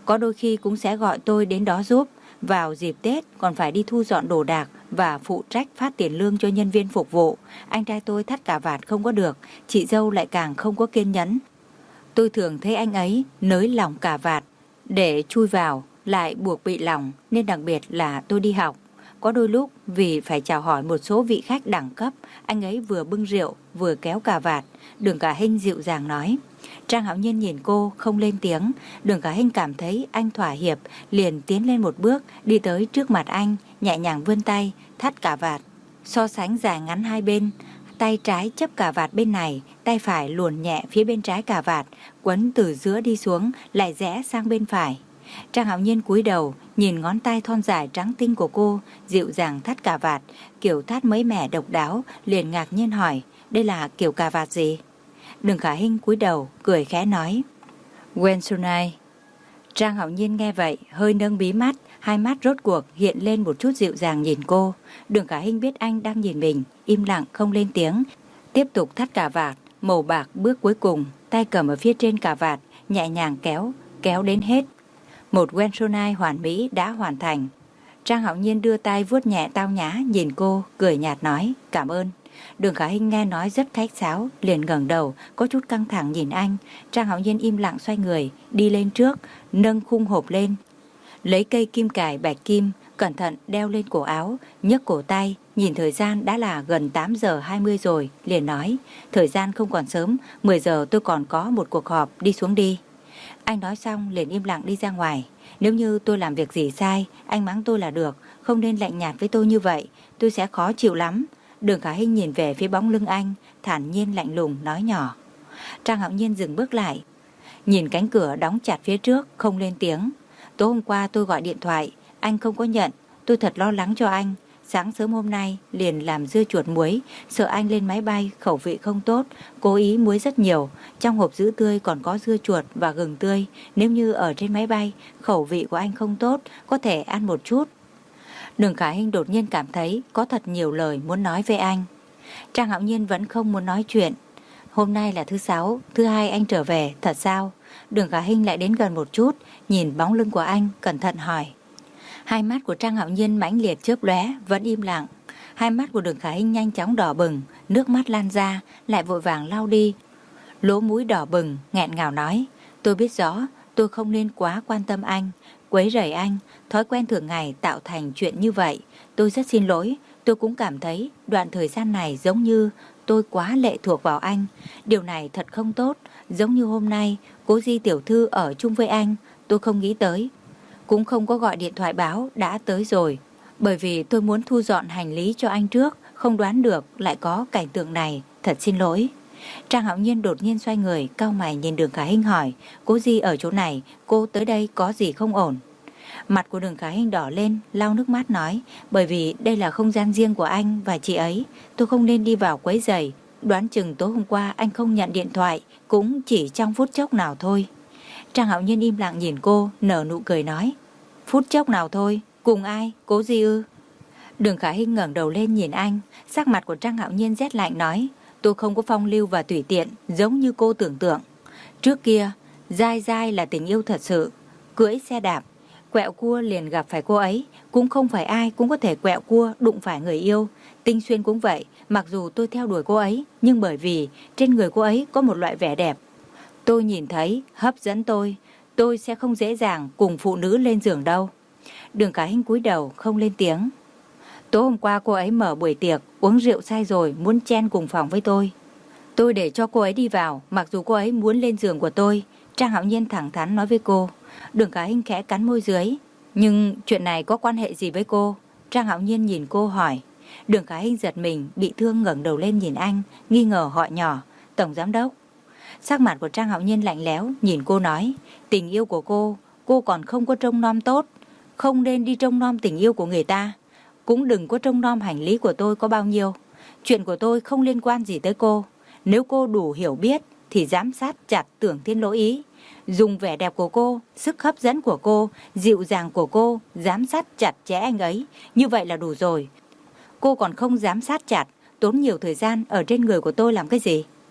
Có đôi khi cũng sẽ gọi tôi đến đó giúp. Vào dịp Tết còn phải đi thu dọn đồ đạc và phụ trách phát tiền lương cho nhân viên phục vụ. Anh trai tôi thắt cà vạt không có được, chị dâu lại càng không có kiên nhẫn. Tôi thường thấy anh ấy nới lỏng cà vạt để chui vào, lại buộc bị lỏng, nên đặc biệt là tôi đi học. Có đôi lúc vì phải chào hỏi một số vị khách đẳng cấp, anh ấy vừa bưng rượu vừa kéo cà vạt. Đường Cả Hinh dịu dàng nói. Trang Hạo Nhiên nhìn cô không lên tiếng. Đường Cả Hinh cảm thấy anh thỏa hiệp, liền tiến lên một bước, đi tới trước mặt anh, nhẹ nhàng vươn tay thắt cà vạt. So sánh dài ngắn hai bên, tay trái chấp cà vạt bên này, tay phải luồn nhẹ phía bên trái cà vạt, quấn từ giữa đi xuống, lại rẽ sang bên phải. Trang Hạo Nhiên cúi đầu nhìn ngón tay thon dài trắng tinh của cô, dịu dàng thắt cà vạt, kiểu thắt mới mẻ độc đáo, liền ngạc nhiên hỏi, đây là kiểu cà vạt gì? Đường Khả Hinh cúi đầu cười khẽ nói, Wensunai. Trang Hạo Nhiên nghe vậy hơi nâng bí mắt, hai mắt rốt cuộc hiện lên một chút dịu dàng nhìn cô. Đường Khả Hinh biết anh đang nhìn mình, im lặng không lên tiếng, tiếp tục thắt cà vạt màu bạc. Bước cuối cùng, tay cầm ở phía trên cà vạt, nhẹ nhàng kéo, kéo đến hết. Một Wensunai hoàn mỹ đã hoàn thành. Trang Hạo Nhiên đưa tay vuốt nhẹ tao nhã nhìn cô, cười nhạt nói, cảm ơn. Đường Khả Hinh nghe nói rất khách sáo, liền ngẩng đầu, có chút căng thẳng nhìn anh. Trang Hạo Nhiên im lặng xoay người, đi lên trước, nâng khung hộp lên, lấy cây kim cài bạch kim, cẩn thận đeo lên cổ áo, nhấc cổ tay, nhìn thời gian đã là gần tám giờ hai mươi rồi, liền nói, thời gian không còn sớm, mười giờ tôi còn có một cuộc họp, đi xuống đi. Anh nói xong liền im lặng đi ra ngoài. Nếu như tôi làm việc gì sai, anh mắng tôi là được, không nên lạnh nhạt với tôi như vậy, tôi sẽ khó chịu lắm. Đường Khả Hinh nhìn về phía bóng lưng anh, thản nhiên lạnh lùng nói nhỏ. Trang Hạo Nhiên dừng bước lại, nhìn cánh cửa đóng chặt phía trước, không lên tiếng. Tối hôm qua tôi gọi điện thoại, anh không có nhận, tôi thật lo lắng cho anh. Sáng sớm hôm nay liền làm dưa chuột muối, sợ anh lên máy bay khẩu vị không tốt, cố ý muối rất nhiều. Trong hộp sữa tươi còn có dưa chuột và gừng tươi, nếu như ở trên máy bay khẩu vị của anh không tốt, có thể ăn một chút. Đường Khả Hinh đột nhiên cảm thấy có thật nhiều lời muốn nói với anh. Trang Hạo Nhiên vẫn không muốn nói chuyện. Hôm nay là thứ sáu, thứ hai anh trở về, thật sao? Đường Khả Hinh lại đến gần một chút, nhìn bóng lưng của anh, cẩn thận hỏi. Hai mắt của Trang Hạo Nhiên mãnh liệt chớp lóe, vẫn im lặng. Hai mắt của Đường Khả Hinh nhanh chóng đỏ bừng, nước mắt lan ra, lại vội vàng lau đi. Lỗ mũi đỏ bừng, nghẹn ngào nói, tôi biết rõ, tôi không nên quá quan tâm anh, quấy rầy anh, thói quen thường ngày tạo thành chuyện như vậy. Tôi rất xin lỗi, tôi cũng cảm thấy đoạn thời gian này giống như tôi quá lệ thuộc vào anh. Điều này thật không tốt, giống như hôm nay, Cố Di tiểu thư ở chung với anh, tôi không nghĩ tới. Cũng không có gọi điện thoại báo đã tới rồi, bởi vì tôi muốn thu dọn hành lý cho anh trước, không đoán được lại có cảnh tượng này, thật xin lỗi. Trang Hạo Nhiên đột nhiên xoay người, cau mày nhìn Đường Khả Hinh hỏi, Cố Di ở chỗ này, cô tới đây có gì không ổn? Mặt của Đường Khả Hinh đỏ lên, lau nước mắt nói, bởi vì đây là không gian riêng của anh và chị ấy, tôi không nên đi vào quấy rầy. Đoán chừng tối hôm qua anh không nhận điện thoại, cũng chỉ trong phút chốc nào thôi. Trang Hạo Nhiên im lặng nhìn cô, nở nụ cười nói, phút chốc nào thôi, cùng ai, Cố Di ư? Đường Khả Hinh ngẩng đầu lên nhìn anh, sắc mặt của Trang Hạo Nhiên rét lạnh nói, tôi không có phong lưu và tùy tiện giống như cô tưởng tượng. Trước kia, dai dai là tình yêu thật sự, cưỡi xe đạp, quẹo cua liền gặp phải cô ấy, cũng không phải ai cũng có thể quẹo cua đụng phải người yêu. Tinh Xuyên cũng vậy, mặc dù tôi theo đuổi cô ấy, nhưng bởi vì trên người cô ấy có một loại vẻ đẹp tôi nhìn thấy hấp dẫn tôi, tôi sẽ không dễ dàng cùng phụ nữ lên giường đâu. Đường Khả Hinh cúi đầu không lên tiếng. Tối hôm qua cô ấy mở buổi tiệc, uống rượu say rồi muốn chen cùng phòng với tôi. Tôi để cho cô ấy đi vào, mặc dù cô ấy muốn lên giường của tôi. Trang Hạo Nhiên thẳng thắn nói với cô. Đường Khả Hinh khẽ cắn môi dưới. Nhưng chuyện này có quan hệ gì với cô? Trang Hạo Nhiên nhìn cô hỏi. Đường Khả Hinh giật mình, bị thương ngẩng đầu lên nhìn anh, nghi ngờ hỏi nhỏ, Tổng Giám Đốc. Sắc mặt của Trang Hạo Nhiên lạnh lẽo, nhìn cô nói, tình yêu của cô, cô còn không có trông nom tốt, không nên đi trông nom tình yêu của người ta, cũng đừng có trông nom hành lý của tôi có bao nhiêu. Chuyện của tôi không liên quan gì tới cô. Nếu cô đủ hiểu biết thì giám sát chặt Tưởng Thiên Lỗi Ý, dùng vẻ đẹp của cô, sức hấp dẫn của cô, dịu dàng của cô, giám sát chặt chẽ anh ấy, như vậy là đủ rồi. Cô còn không giám sát chặt, tốn nhiều thời gian ở trên người của tôi làm cái gì?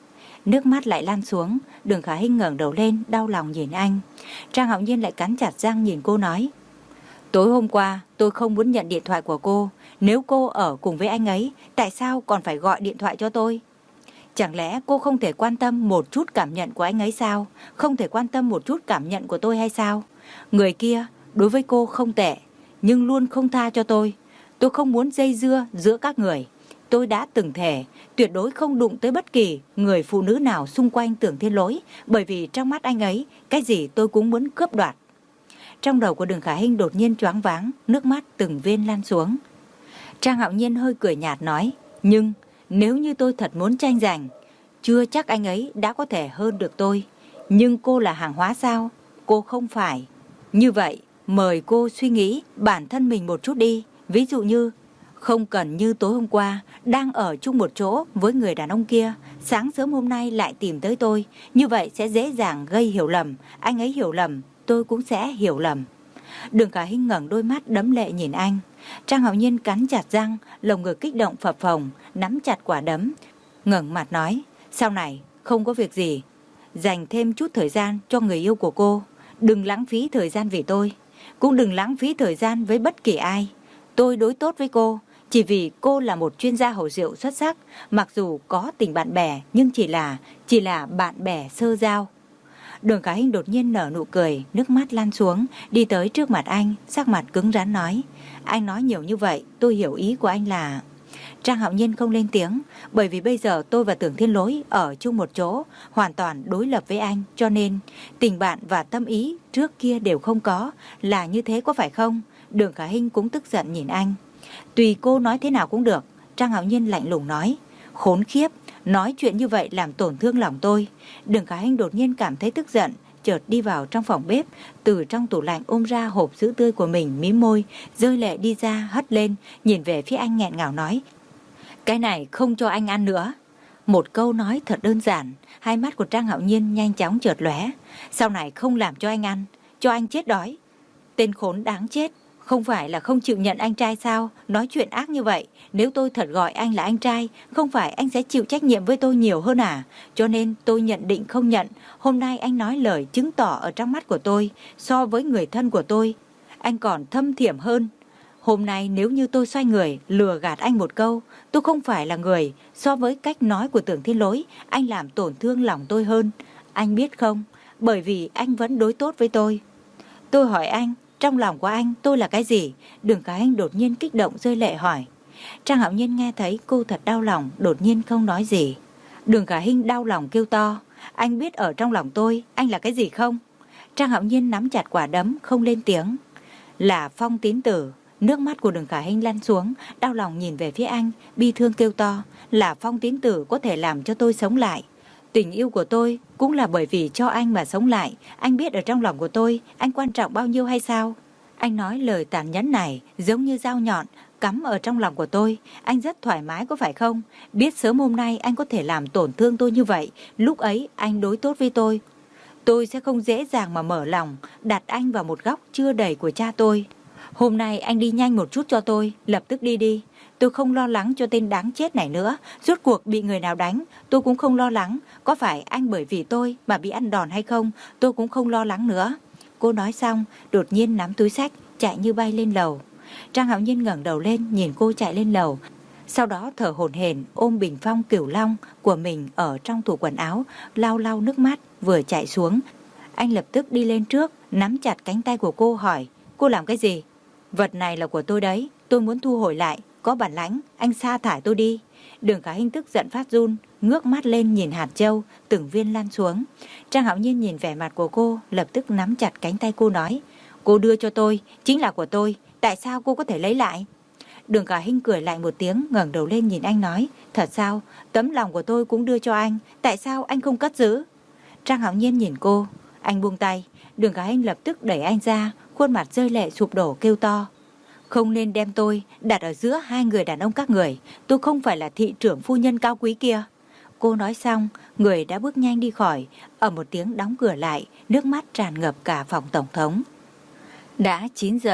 Nước mắt lại lan xuống. Đường Khả Hinh ngẩng đầu lên, đau lòng nhìn anh. Trang Hạo Nhiên lại cắn chặt răng nhìn cô nói: tối hôm qua tôi không muốn nhận điện thoại của cô. Nếu cô ở cùng với anh ấy, tại sao còn phải gọi điện thoại cho tôi? Chẳng lẽ cô không thể quan tâm một chút cảm nhận của anh ấy sao? Không thể quan tâm một chút cảm nhận của tôi hay sao? Người kia đối với cô không tệ, nhưng luôn không tha cho tôi. Tôi không muốn dây dưa giữa các người. Tôi đã từng thề tuyệt đối không đụng tới bất kỳ người phụ nữ nào xung quanh Tưởng Thiên Lỗi, bởi vì trong mắt anh ấy, cái gì tôi cũng muốn cướp đoạt. Trong đầu của Đường Khả Hinh đột nhiên choáng váng, nước mắt từng viên lan xuống. Trang Hạo Nhiên hơi cười nhạt nói: nhưng nếu như tôi thật muốn tranh giành, chưa chắc anh ấy đã có thể hơn được tôi. Nhưng cô là hàng hóa sao? Cô không phải. Như vậy, mời cô suy nghĩ bản thân mình một chút đi. Ví dụ như, không cần như tối hôm qua, đang ở chung một chỗ với người đàn ông kia, sáng sớm hôm nay lại tìm tới tôi. Như vậy sẽ dễ dàng gây hiểu lầm. Anh ấy hiểu lầm, tôi cũng sẽ hiểu lầm. Đường Khả Hinh ngẩng đôi mắt đẫm lệ nhìn anh. Trang Hạo Nhiên cắn chặt răng, lồng ngực kích động phập phồng, nắm chặt quả đấm, ngẩng mặt nói: sau này không có việc gì, dành thêm chút thời gian cho người yêu của cô. Đừng lãng phí thời gian vì tôi, cũng đừng lãng phí thời gian với bất kỳ ai. Tôi đối tốt với cô chỉ vì cô là một chuyên gia hầu rượu xuất sắc. Mặc dù có tình bạn bè, nhưng chỉ là chỉ là bạn bè sơ giao. Đường Khả Hinh đột nhiên nở nụ cười, nước mắt lan xuống, đi tới trước mặt anh, sắc mặt cứng rắn nói: anh nói nhiều như vậy, tôi hiểu ý của anh là... Trang Hạo Nhiên không lên tiếng, bởi vì bây giờ tôi và Tưởng Thiên Lỗi ở chung một chỗ, hoàn toàn đối lập với anh, cho nên tình bạn và tâm ý trước kia đều không có. Là như thế có phải không? Đường Khả Hinh cũng tức giận nhìn anh. Tùy cô nói thế nào cũng được. Trang Hạo Nhiên lạnh lùng nói. Khốn khiếp, nói chuyện như vậy làm tổn thương lòng tôi. Đường Khả Hinh đột nhiên cảm thấy tức giận, chợt đi vào trong phòng bếp, từ trong tủ lạnh ôm ra hộp sữa tươi của mình, mím môi, rơi lệ đi ra, hất lên, nhìn về phía anh nghẹn ngào nói: cái này không cho anh ăn nữa. Một câu nói thật đơn giản, hai mắt của Trang Hạo Nhiên nhanh chóng chợt lóe. Sau này không làm cho anh ăn, cho anh chết đói. Tên khốn đáng chết, không phải là không chịu nhận anh trai sao? Nói chuyện ác như vậy, nếu tôi thật gọi anh là anh trai, không phải anh sẽ chịu trách nhiệm với tôi nhiều hơn à? Cho nên tôi nhận định không nhận. Hôm nay anh nói lời chứng tỏ ở trong mắt của tôi, so với người thân của tôi, anh còn thâm thiểm hơn. Hôm nay nếu như tôi xoay người lừa gạt anh một câu, tôi không phải là người, so với cách nói của Tưởng Thiên Lỗi, anh làm tổn thương lòng tôi hơn. Anh biết không, bởi vì anh vẫn đối tốt với tôi. Tôi hỏi anh, trong lòng của anh tôi là cái gì? Đường Khả Hinh đột nhiên kích động rơi lệ hỏi. Trang Hạo Nhiên nghe thấy cô thật đau lòng, đột nhiên không nói gì. Đường Khả Hinh đau lòng kêu to: anh biết ở trong lòng tôi anh là cái gì không? Trang Hạo Nhiên nắm chặt quả đấm, không lên tiếng. Là Phong Tín Tử. Nước mắt của Đường Khả Hinh lăn xuống, đau lòng nhìn về phía anh, bi thương kêu to: là Phong Tín Tử có thể làm cho tôi sống lại. Tình yêu của tôi cũng là bởi vì cho anh mà sống lại. Anh biết ở trong lòng của tôi anh quan trọng bao nhiêu hay sao? Anh nói lời tàn nhẫn này giống như dao nhọn cắm ở trong lòng của tôi. Anh rất thoải mái có phải không? Biết sớm hôm nay anh có thể làm tổn thương tôi như vậy, lúc ấy anh đối tốt với tôi, tôi sẽ không dễ dàng mà mở lòng đặt anh vào một góc chưa đầy của cha tôi. Hôm nay anh đi nhanh một chút cho tôi, lập tức đi đi. Tôi không lo lắng cho tên đáng chết này nữa. Rốt cuộc bị người nào đánh, tôi cũng không lo lắng. Có phải anh bởi vì tôi mà bị ăn đòn hay không, tôi cũng không lo lắng nữa. Cô nói xong, đột nhiên nắm túi xách, chạy như bay lên lầu. Trang Hạo Nhiên ngẩng đầu lên, nhìn cô chạy lên lầu. Sau đó thở hổn hển ôm bình phong Cửu Long của mình ở trong tủ quần áo, lau lau nước mắt, vừa chạy xuống. Anh lập tức đi lên trước, nắm chặt cánh tay của cô hỏi: cô làm cái gì? Vật này là của tôi đấy, tôi muốn thu hồi lại. Có bản lãnh, anh sa thải tôi đi. Đường Khả Hinh tức giận phát run, ngước mắt lên nhìn hạt châu, từng viên lan xuống. Trang Hạo Nhiên nhìn vẻ mặt của cô, lập tức nắm chặt cánh tay cô nói: cô đưa cho tôi, chính là của tôi, tại sao cô có thể lấy lại? Đường Khả Hinh cười lạnh một tiếng, ngẩng đầu lên nhìn anh nói: thật sao? Tấm lòng của tôi cũng đưa cho anh, tại sao anh không cất giữ? Trang Hạo Nhiên nhìn cô, anh buông tay. Đường Khả Hinh lập tức đẩy anh ra, khuôn mặt rơi lệ sụp đổ kêu to: không nên đem tôi đặt ở giữa hai người đàn ông các người. Tôi không phải là thị trưởng phu nhân cao quý kia. Cô nói xong, người đã bước nhanh đi khỏi. Ở một tiếng đóng cửa lại, nước mắt tràn ngập cả phòng tổng thống. Đã chín giờ,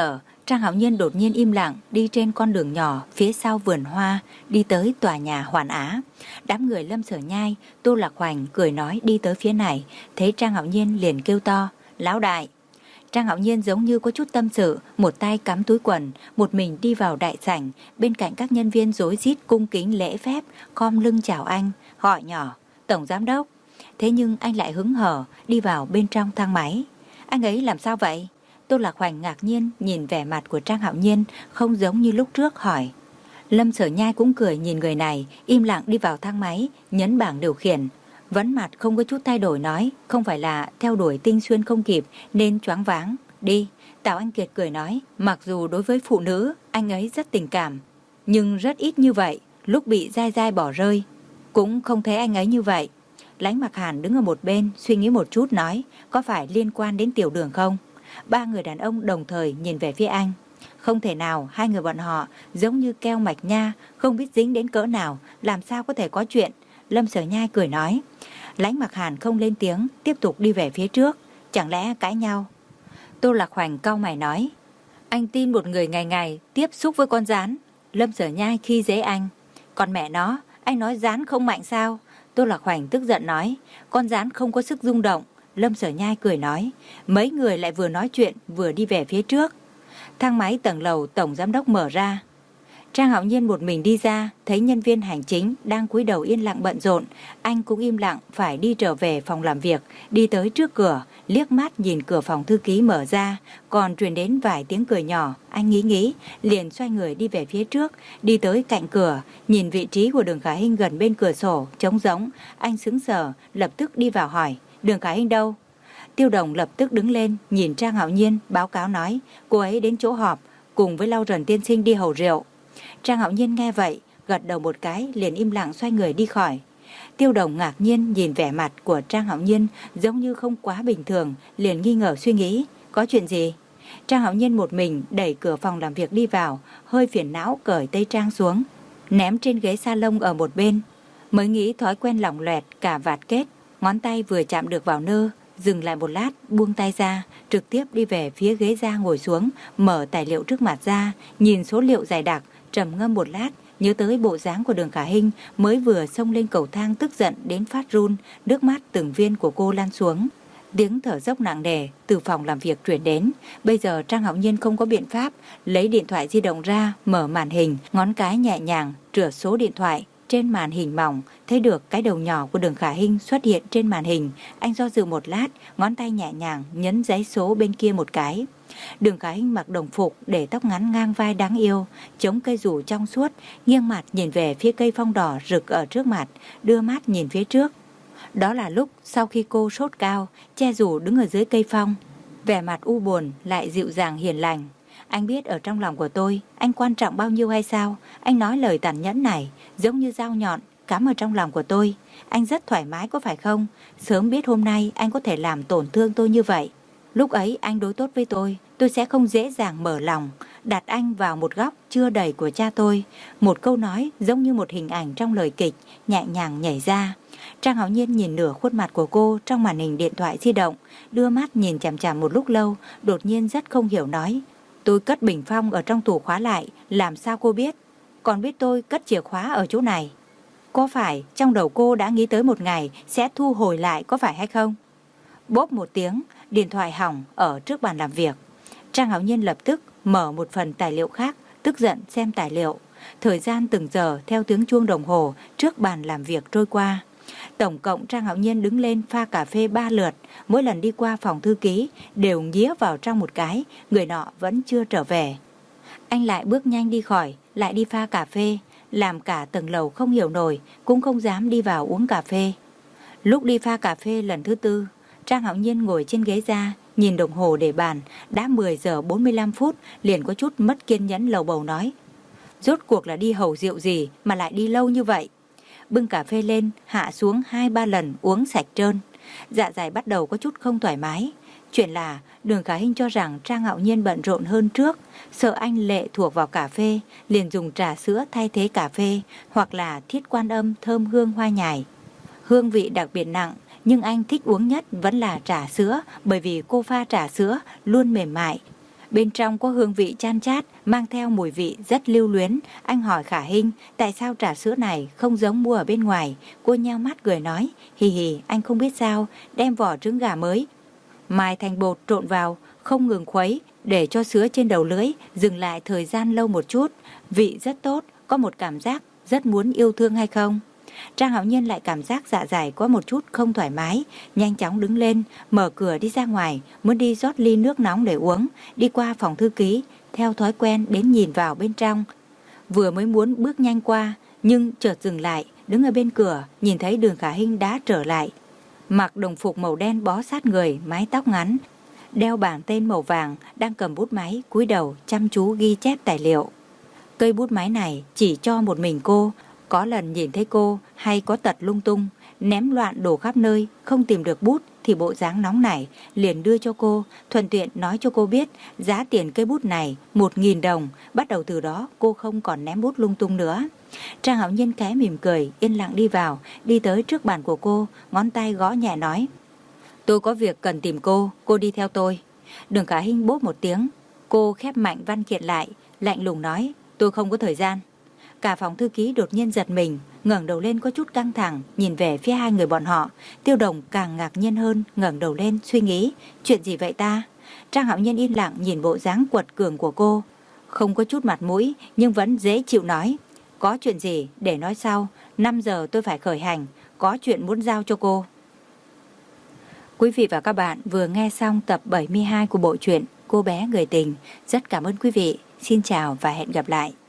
Trang Hạo Nhiên đột nhiên im lặng đi trên con đường nhỏ phía sau vườn hoa, đi tới tòa nhà Hoàn Á. Đám người Lâm Sở Nhai, Tô Lạc Hoành cười nói đi tới phía này, thấy Trang Hạo Nhiên liền kêu to, lão đại. Trang Hạo Nhiên giống như có chút tâm sự, một tay cắm túi quần, một mình đi vào đại sảnh, bên cạnh các nhân viên rối rít cung kính lễ phép, khom lưng chào anh, gọi nhỏ, tổng giám đốc. Thế nhưng anh lại hứng hở đi vào bên trong thang máy. Anh ấy làm sao vậy? Tô Lạc Hoành ngạc nhiên nhìn vẻ mặt của Trang Hạo Nhiên, không giống như lúc trước, hỏi. Lâm Sở Nhai cũng cười nhìn người này, im lặng đi vào thang máy, nhấn bảng điều khiển. Vẫn mặt không có chút thay đổi nói, không phải là theo đuổi Tinh Xuyên không kịp nên choáng váng. Đi, Tào Anh Kiệt cười nói, mặc dù đối với phụ nữ anh ấy rất tình cảm, nhưng rất ít như vậy, lúc bị dai dai bỏ rơi. Cũng không thấy anh ấy như vậy. Lãnh Mặc Hàn đứng ở một bên, suy nghĩ một chút nói, có phải liên quan đến tiểu đường không? Ba người đàn ông đồng thời nhìn về phía anh. Không thể nào, hai người bọn họ giống như keo mạch nha, không biết dính đến cỡ nào, làm sao có thể có chuyện. Lâm Sở Nhai cười nói. Lãnh Mặc Hàn không lên tiếng, tiếp tục đi về phía trước. Chẳng lẽ cãi nhau? Tô Lạc Hoành cau mày nói, anh tin một người ngày ngày tiếp xúc với con rán? Lâm Sở Nhai khi dễ anh. Còn mẹ nó, anh nói rán không mạnh sao? Tô Lạc Hoành tức giận nói, con rán không có sức rung động. Lâm Sở Nhai cười nói, mấy người lại vừa nói chuyện vừa đi về phía trước. Thang máy tầng lầu tổng giám đốc mở ra. Trang Hạo Nhiên một mình đi ra, thấy nhân viên hành chính đang cúi đầu yên lặng bận rộn, anh cũng im lặng phải đi trở về phòng làm việc, đi tới trước cửa, liếc mắt nhìn cửa phòng thư ký mở ra, còn truyền đến vài tiếng cười nhỏ, anh nghĩ nghĩ, liền xoay người đi về phía trước, đi tới cạnh cửa, nhìn vị trí của Đường Khả Hinh gần bên cửa sổ, trống rỗng, anh sững sờ, lập tức đi vào hỏi, Đường Khả Hinh đâu? Tiêu Đồng lập tức đứng lên, nhìn Trang Hạo Nhiên, báo cáo nói, cô ấy đến chỗ họp, cùng với Lau Rần tiên sinh đi hầu rượu. Trang Hạo Nhiên nghe vậy, gật đầu một cái, liền im lặng xoay người đi khỏi. Tiêu Đồng ngạc nhiên nhìn vẻ mặt của Trang Hạo Nhiên giống như không quá bình thường, liền nghi ngờ suy nghĩ, có chuyện gì? Trang Hạo Nhiên một mình đẩy cửa phòng làm việc đi vào, hơi phiền não cởi tây trang xuống, ném trên ghế salon ở một bên. Mới nghĩ thói quen lỏng loẹt cả vạt kết, ngón tay vừa chạm được vào nơ, dừng lại một lát, buông tay ra, trực tiếp đi về phía ghế ra ngồi xuống, mở tài liệu trước mặt ra, nhìn số liệu dày đặc, trầm ngâm một lát, nhớ tới bộ dáng của Đường Khả Hinh mới vừa xông lên cầu thang tức giận đến phát run, nước mắt từng viên của cô lan xuống. Tiếng thở dốc nặng nề từ phòng làm việc truyền đến. Bây giờ Trang Hạo Nhiên không có biện pháp, lấy điện thoại di động ra, mở màn hình, ngón cái nhẹ nhàng trượt số điện thoại. Trên màn hình mỏng, thấy được cái đầu nhỏ của Đường Khả Hinh xuất hiện trên màn hình. Anh do dự một lát, ngón tay nhẹ nhàng nhấn dãy số bên kia một cái. Đường Khả Hinh mặc đồng phục, để tóc ngắn ngang vai đáng yêu, chống cây rủ trong suốt, nghiêng mặt nhìn về phía cây phong đỏ rực ở trước mặt, đưa mắt nhìn phía trước. Đó là lúc sau khi cô sốt cao, che rủ đứng ở dưới cây phong, vẻ mặt u buồn lại dịu dàng hiền lành. Anh biết ở trong lòng của tôi, anh quan trọng bao nhiêu hay sao? Anh nói lời tàn nhẫn này, giống như dao nhọn, cắm ở trong lòng của tôi. Anh rất thoải mái có phải không? Sớm biết hôm nay anh có thể làm tổn thương tôi như vậy. Lúc ấy anh đối tốt với tôi, tôi sẽ không dễ dàng mở lòng, đặt anh vào một góc chưa đầy của cha tôi. Một câu nói giống như một hình ảnh trong lời kịch, nhẹ nhàng nhảy ra. Trang Hạo Nhiên nhìn nửa khuôn mặt của cô trong màn hình điện thoại di động, đưa mắt nhìn chằm chằm một lúc lâu, đột nhiên rất không hiểu nói. Tôi cất bình phong ở trong tủ khóa lại, làm sao cô biết? Còn biết tôi cất chìa khóa ở chỗ này. Có phải trong đầu cô đã nghĩ tới một ngày sẽ thu hồi lại có phải hay không? Bốp một tiếng, điện thoại hỏng ở trước bàn làm việc. Trang Hạo Nhiên lập tức mở một phần tài liệu khác, tức giận xem tài liệu. Thời gian từng giờ theo tiếng chuông đồng hồ trước bàn làm việc trôi qua. Tổng cộng Trang Hạo Nhiên đứng lên pha cà phê ba lượt, mỗi lần đi qua phòng thư ký đều nghía vào trong một cái, người nọ vẫn chưa trở về. Anh lại bước nhanh đi khỏi, lại đi pha cà phê, làm cả tầng lầu không hiểu nổi, cũng không dám đi vào uống cà phê. Lúc đi pha cà phê lần thứ tư, Trang Hạo Nhiên ngồi trên ghế ra, nhìn đồng hồ để bàn, đã mười giờ bốn mươi lăm phút, liền có chút mất kiên nhẫn lầu bầu nói. Rốt cuộc là đi hầu rượu gì mà lại đi lâu như vậy? Bưng cà phê lên, hạ xuống hai ba lần uống sạch trơn. Dạ dày bắt đầu có chút không thoải mái. Chuyện là Đường Khả Hinh cho rằng Trang Hạo Nhiên bận rộn hơn trước, sợ anh lệ thuộc vào cà phê, liền dùng trà sữa thay thế cà phê, hoặc là thiết quan âm thơm hương hoa nhài. Hương vị đặc biệt nặng, nhưng anh thích uống nhất vẫn là trà sữa, bởi vì cô pha trà sữa luôn mềm mại. Bên trong có hương vị chan chát, mang theo mùi vị rất lưu luyến. Anh hỏi Khả Hinh, tại sao trà sữa này không giống mua ở bên ngoài? Cô nheo mắt cười nói, hì hì, anh không biết sao, đem vỏ trứng gà mới mài thành bột trộn vào, không ngừng khuấy, để cho sữa trên đầu lưỡi dừng lại thời gian lâu một chút. Vị rất tốt, có một cảm giác rất muốn yêu thương hay không? Trang Hạo Nhiên lại cảm giác dạ dày có một chút không thoải mái, nhanh chóng đứng lên, mở cửa đi ra ngoài, muốn đi rót ly nước nóng để uống, đi qua phòng thư ký, theo thói quen đến nhìn vào bên trong. Vừa mới muốn bước nhanh qua, nhưng chợt dừng lại, đứng ở bên cửa, nhìn thấy Đường Khả Hinh đã trở lại. Mặc đồng phục màu đen bó sát người, mái tóc ngắn, đeo bảng tên màu vàng, đang cầm bút máy, cúi đầu chăm chú ghi chép tài liệu. Cây bút máy này chỉ cho một mình cô, có lần nhìn thấy cô hay có tật lung tung, ném loạn đổ khắp nơi, không tìm được bút thì bộ dáng nóng nảy, liền đưa cho cô, thuận tiện nói cho cô biết giá tiền cây bút này một nghìn đồng, bắt đầu từ đó cô không còn ném bút lung tung nữa. Trang Hạo Nhiên cái mỉm cười, yên lặng đi vào, đi tới trước bàn của cô, ngón tay gõ nhẹ nói, tôi có việc cần tìm cô, cô đi theo tôi. Đường Khả Hinh bốp một tiếng, cô khép mạnh văn kiện lại, lạnh lùng nói, tôi không có thời gian. Cả phòng thư ký đột nhiên giật mình, ngẩng đầu lên có chút căng thẳng, nhìn về phía hai người bọn họ. Tiêu Đồng càng ngạc nhiên hơn, ngẩng đầu lên suy nghĩ, chuyện gì vậy ta? Trang Hạo Nhiên yên lặng nhìn bộ dáng quật cường của cô, không có chút mặt mũi nhưng vẫn dễ chịu nói, có chuyện gì để nói sau, năm giờ tôi phải khởi hành, có chuyện muốn giao cho cô. Quý vị và các bạn vừa nghe xong tập bảy mươi hai của bộ truyện Cô bé người tình. Rất cảm ơn quý vị. Xin chào và hẹn gặp lại.